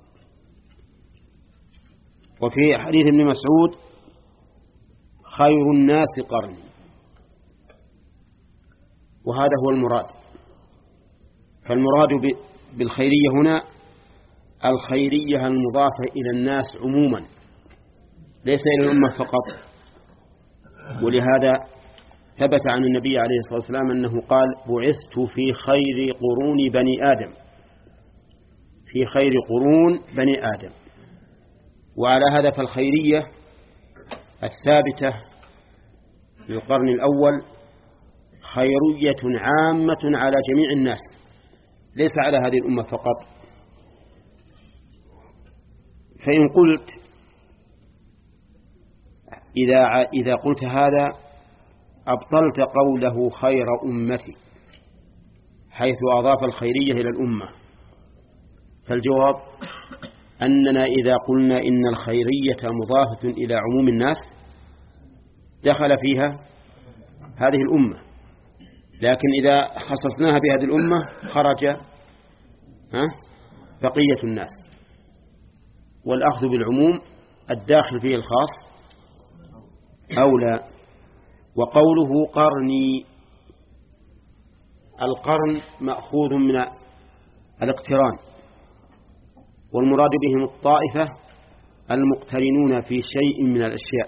وفي حديث ابن مسعود خير الناس قرني. وهذا هو المراد. فالمراد بالخيرية هنا الخيرية المضافة إلى الناس عموما ليس إلى الأمة فقط. ولهذا ثبت عن النبي عليه الصلاة والسلام أنه قال بعثت في خير قرون بني آدم، في خير قرون بني آدم. وعلى هذا فالخيرية الثابتة في القرن الأول خيرية عامة على جميع الناس ليس على هذه الأمة فقط. فإن قلت إذا إذا قلت هذا أبطلت قوله خير أمتي حيث أضاف الخيرية إلى الأمة. فالجواب أننا إذا قلنا إن الخيرية مضافة إلى عموم الناس دخل فيها هذه الأمة، لكن إذا خصصناها بهذه الأمة خرج ها بقية الناس. والأخذ بالعموم الداخل فيه الخاص أولى. وقوله قرني، القرن مأخوذ من الاقتران، والمراد بهم الطائفة المقترنون في شيء من الأشياء،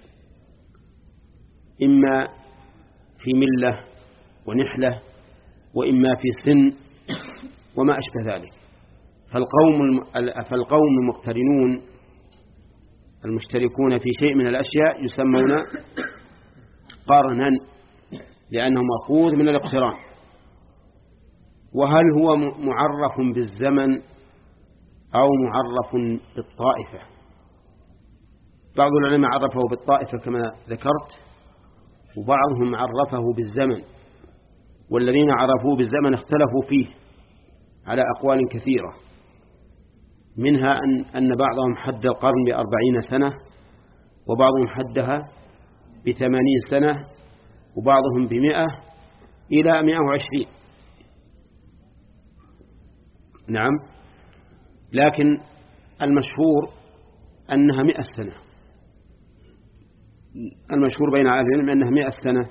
إما في ملة ونحلة وإما في سن وما أشبه ذلك. فالقوم فالقوم المقترنون المشتركون في شيء من الأشياء يسمون قرنا لأنه مأخوذ من الاقتران. وهل هو معرف بالزمن أو معرف بالطائفة؟ بعض العلماء عرفه بالطائفة كما ذكرت، وبعضهم عرفه بالزمن، والذين عرفوه بالزمن اختلفوا فيه على أقوال كثيرة، منها أن أن بعضهم حد القرن بأربعين سنة، وبعضهم حدها بثمانين سنة، وبعضهم بمئة إلى مئة وعشرين. نعم، لكن المشهور أنها مئة سنة. المشهور بين أهل العلم أنها مئة سنة،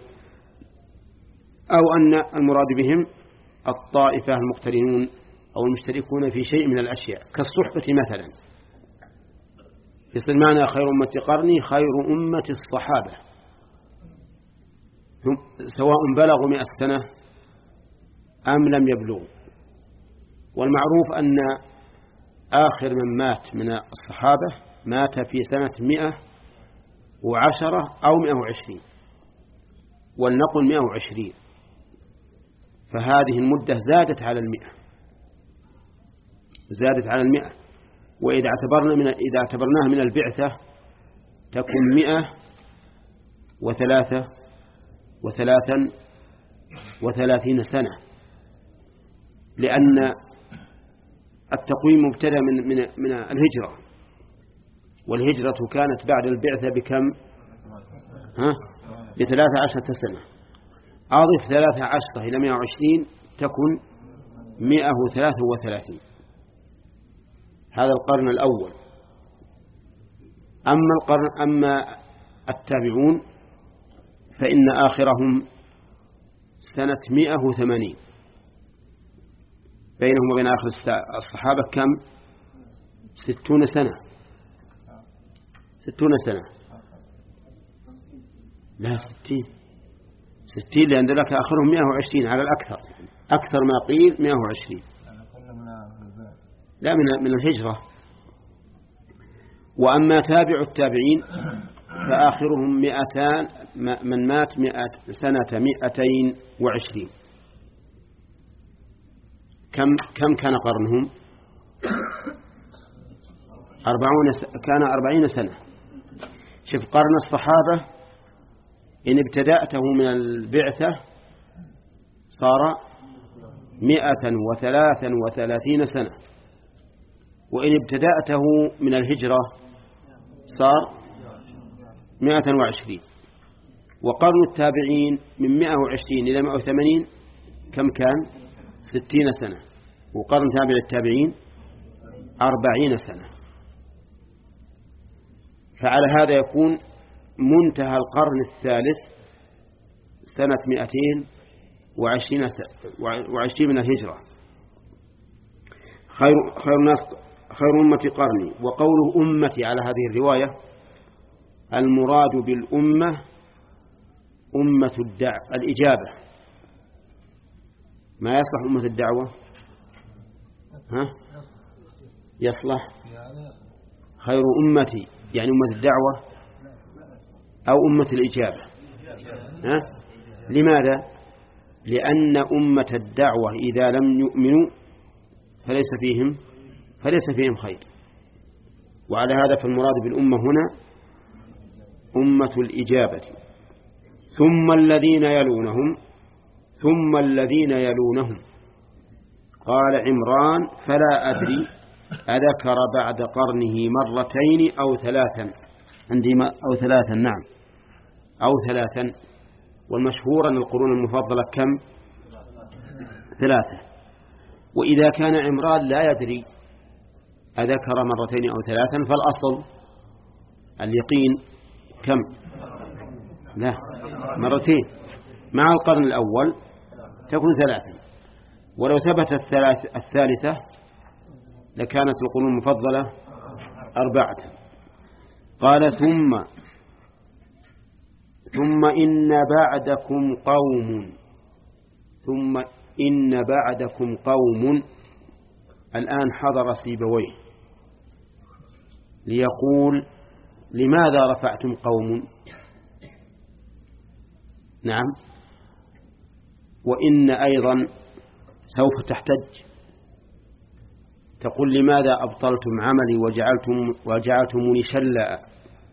أو أن المراد بهم الطائفة المقترنون أو المشتركون في شيء من الأشياء كالصحبة مثلا. يصل معنى خير أمة قرني خير أمة الصحابة، هم سواء بلغوا مئة سنة أم لم يبلغوا. والمعروف أن آخر من مات من الصحابة مات في سنة مئة وعشرة أو مئة وعشرين، ولنقل مئة وعشرين، فهذه المدة زادت على المئة، زادت على المئة. وإذا اعتبرنا من إذا اعتبرناها من البعثة تكون مئة وثلاثة وثلاثا وثلاثين سنة، لأن التقويم مبتدأ من من من الهجرة، والهجرة كانت بعد البعثة بكم؟ ها بثلاثة عشرة سنة. أضف ثلاثة عشرة إلى مئة وعشرين تكون مئة وثلاثة وثلاثين. هذا القرن الأول. أما القرن أما التابعون فإن آخرهم سنة مئة وثمانين، بينهم وبين آخر الصحابة كم؟ ستون سنة. ستون سنة لا ستين ستين لأن ذلك آخرهم مئة وعشرين على الأكثر، أكثر ما قيل مئة وعشرين، لا من من الهجرة. وأما تابع التابعين فآخرهم مئتان، من مات مئة سنة مئتين وعشرين. كم كم كان قرنهم؟ أربعون س... كان أربعين سنة. شوف قرن الصحابة إن ابتدأته من البعثة صار مئة وثلاثا وثلاثين سنة، وإن ابتدأته من الهجرة صار مئة وعشرين. وقرن التابعين من مئة وعشرين إلى مئة وثمانين كم كان؟ ستين سنة. وقرن تابع التابعين أربعين سنة. فعلى هذا يكون منتهى القرن الثالث سنة مئتين وعشرين, وعشرين من الهجرة. خير, خير الناس خير أمتي قرني. وقوله أمتي على هذه الرواية المراد بالأمة أمة الدع... الإجابة. ما يصلح أمة الدعوة؟ ها؟ يصلح خير أمتي يعني أمة الدعوة أو أمة الإجابة؟ ها؟ لماذا؟ لأن أمة الدعوة إذا لم يؤمنوا فليس فيهم فليس فيهم خير. وعلى هذا فالمراد بالأمة هنا أمة الإجابة. ثم الذين يلونهم ثم الذين يلونهم. قال عمران فلا أدري أذكر بعد قرنه مرتين أو ثلاثا. عندي ما أو ثلاثا. نعم أو ثلاثا. والمشهور أن القرون المفضلة كم؟ ثلاثة. وإذا كان عمران لا يدري أذكر مرتين أو ثلاثا فالأصل اليقين كم؟ لا مرتين. مع القرن الأول تكون ثلاثا. ولو ثبتت الثالثة لكانت القرون المفضلة أربعة. قال ثم ثم إن بعدكم قوم ثم إن بعدكم قوم. الآن حضر سيبويه ليقول لماذا رفعتم قوم؟ نعم. وإن أيضا سوف تحتج تقول لماذا أبطلتم عملي وجعلتم وجعلتموني شلاء؟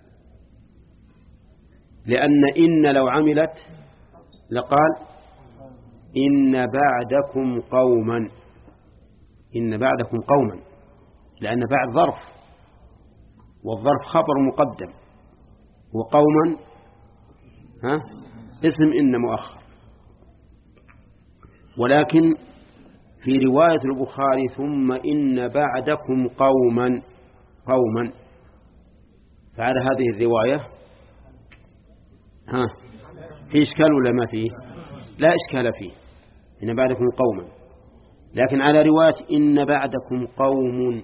لأن إن لو عملت لقال إن بعدكم قوما إن بعدكم قوما لأن بعد ظرف، والظرف خبر مقدم، وقوما ها اسم إن مؤخر. ولكن في رواية البخاري ثم إن بعدكم قوما قوما. فعلى هذه الرواية ها في إشكال ولا ما فيه؟ لا إشكال فيه إن بعدكم قوما. لكن على رواية إن بعدكم قوم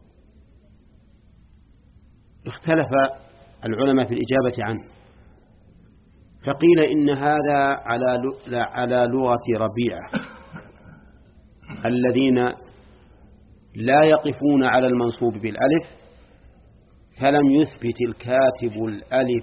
اختلف العلماء في الإجابة عنه. فقيل إن هذا على على لغة ربيعة الذين لا يقفون على المنصوب بالألف، فلم يثبت الكاتب الألف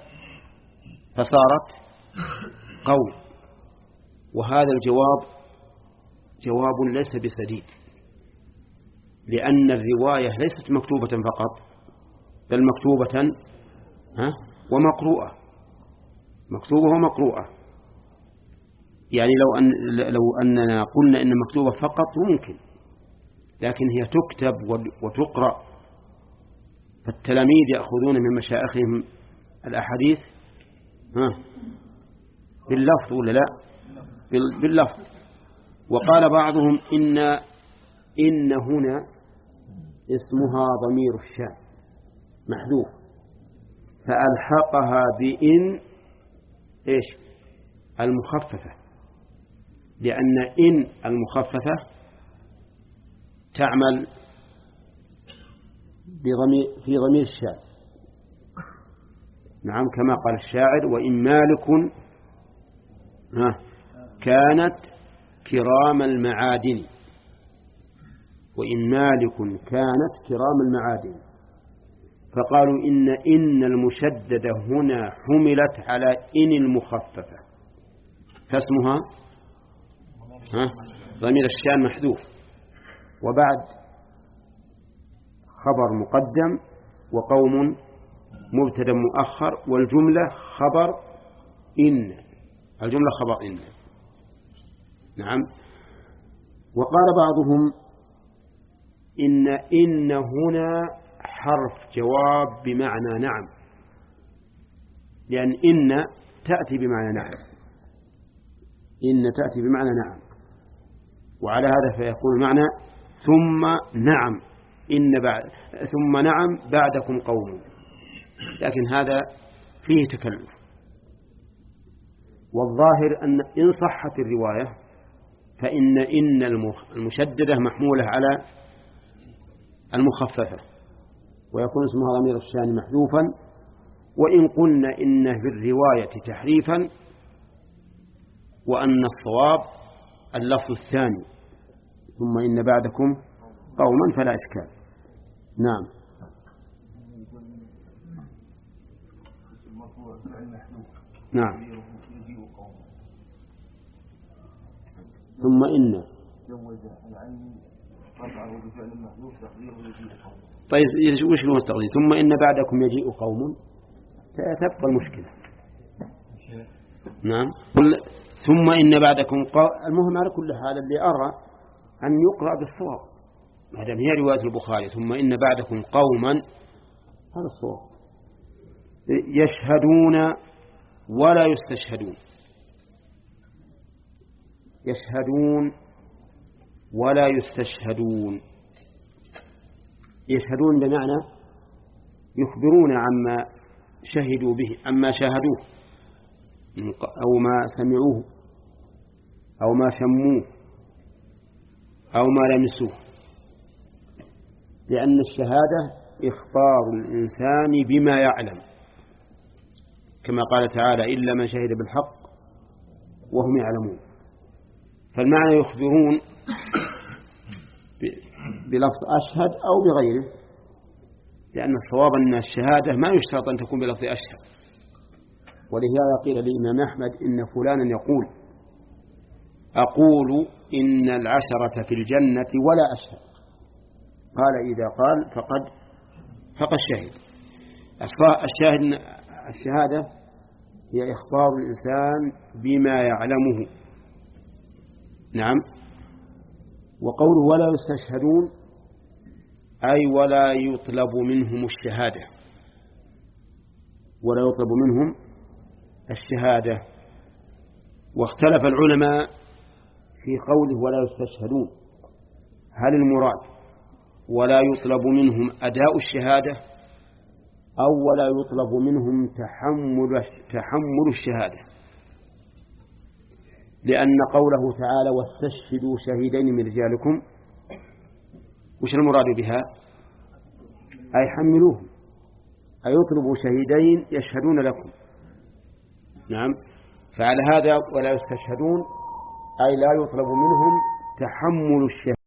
فصارت قول. وهذا الجواب جواب ليس بسديد، لأن الرواية ليست مكتوبة فقط بل مكتوبة ها ومقروءة، مكتوبة ومقروءة. يعني لو أن لو أننا قلنا إن مكتوبة فقط ممكن، لكن هي تكتب وتقرأ. فالتلاميذ يأخذون من مشايخهم الأحاديث ها باللفظ ولا لا؟ باللفظ. وقال بعضهم إن إن هنا اسمها ضمير الشأن محذوف، فألحقها بإن إيش المخففة، لأن إن المخففة تعمل بضمير في ضمير الشأن. نعم كما قال الشاعر وإن مالك ها كانت كرام المعادن. وإن مالك كانت كرام المعادن. فقالوا إن إن المشددة هنا حملت على إن المخففة، فاسمها ها ضمير الشأن محذوف، وبعد خبر مقدم وقوم مبتدا مؤخر، والجملة خبر إن، الجملة خبر إن. نعم. وقال بعضهم إن إن هنا حرف جواب بمعنى نعم، لأن إن تأتي بمعنى نعم، إن تأتي بمعنى نعم، وعلى هذا فيقول معنى ثم نعم إن بعد ثم نعم بعدكم قوم، لكن هذا فيه تكلف. والظاهر أن إن صحت الرواية فإن إن المشددة محمولة على المخففة، ويكون اسمها ضمير الشان محذوفا. وإن قلنا إن في الرواية تحريفا وأن الصواب اللفظ الثاني ثم إن بعدكم قوما فلا إشكال. نعم. نعم. ثم إن طيب وش هو التقدير؟ ثم إن بعدكم يجيء قوم، تبقى المشكلة. نعم. ثم إن بعدكم قوم، المهم على كل حال اللي أرى أن يقرأ بالصواب ما دام هي رواية البخاري ثم إن بعدكم قوما، هذا الصواب. يشهدون ولا يستشهدون، يشهدون ولا يستشهدون. يشهدون بمعنى يخبرون عما شهدوا به، عما شاهدوه أو ما سمعوه أو ما شموه أو ما لمسوه، لأن الشهادة إخبار الإنسان بما يعلم، كما قال تعالى إلا من شهد بالحق وهم يعلمون. فالمعنى يخبرون بلفظ أشهد أو بغيره، لأن الصواب أن الشهادة ما يشترط أن تكون بلفظ أشهد. ولهذا قيل للإمام أحمد إن فلانا يقول أقول إن العشرة في الجنة ولا أشهد، قال إذا قال فقد فقد شهد. الشاهد الشهادة هي إخبار الإنسان بما يعلمه. نعم. وقوله ولا يستشهدون أي ولا يطلب منهم الشهادة، ولا يطلب منهم الشهادة. واختلف العلماء في قوله ولا يستشهدون، هل المراد ولا يطلب منهم أداء الشهادة أو ولا يطلب منهم تحمل تحمل الشهادة؟ لأن قوله تعالى واستشهدوا شهيدين من رجالكم، وش المراد بها؟ أي حملوهم، أي يطلبوا شهيدين يشهدون لكم. نعم. فعلى هذا ولا يستشهدون أي لا يطلب منهم تحمل الشهادة.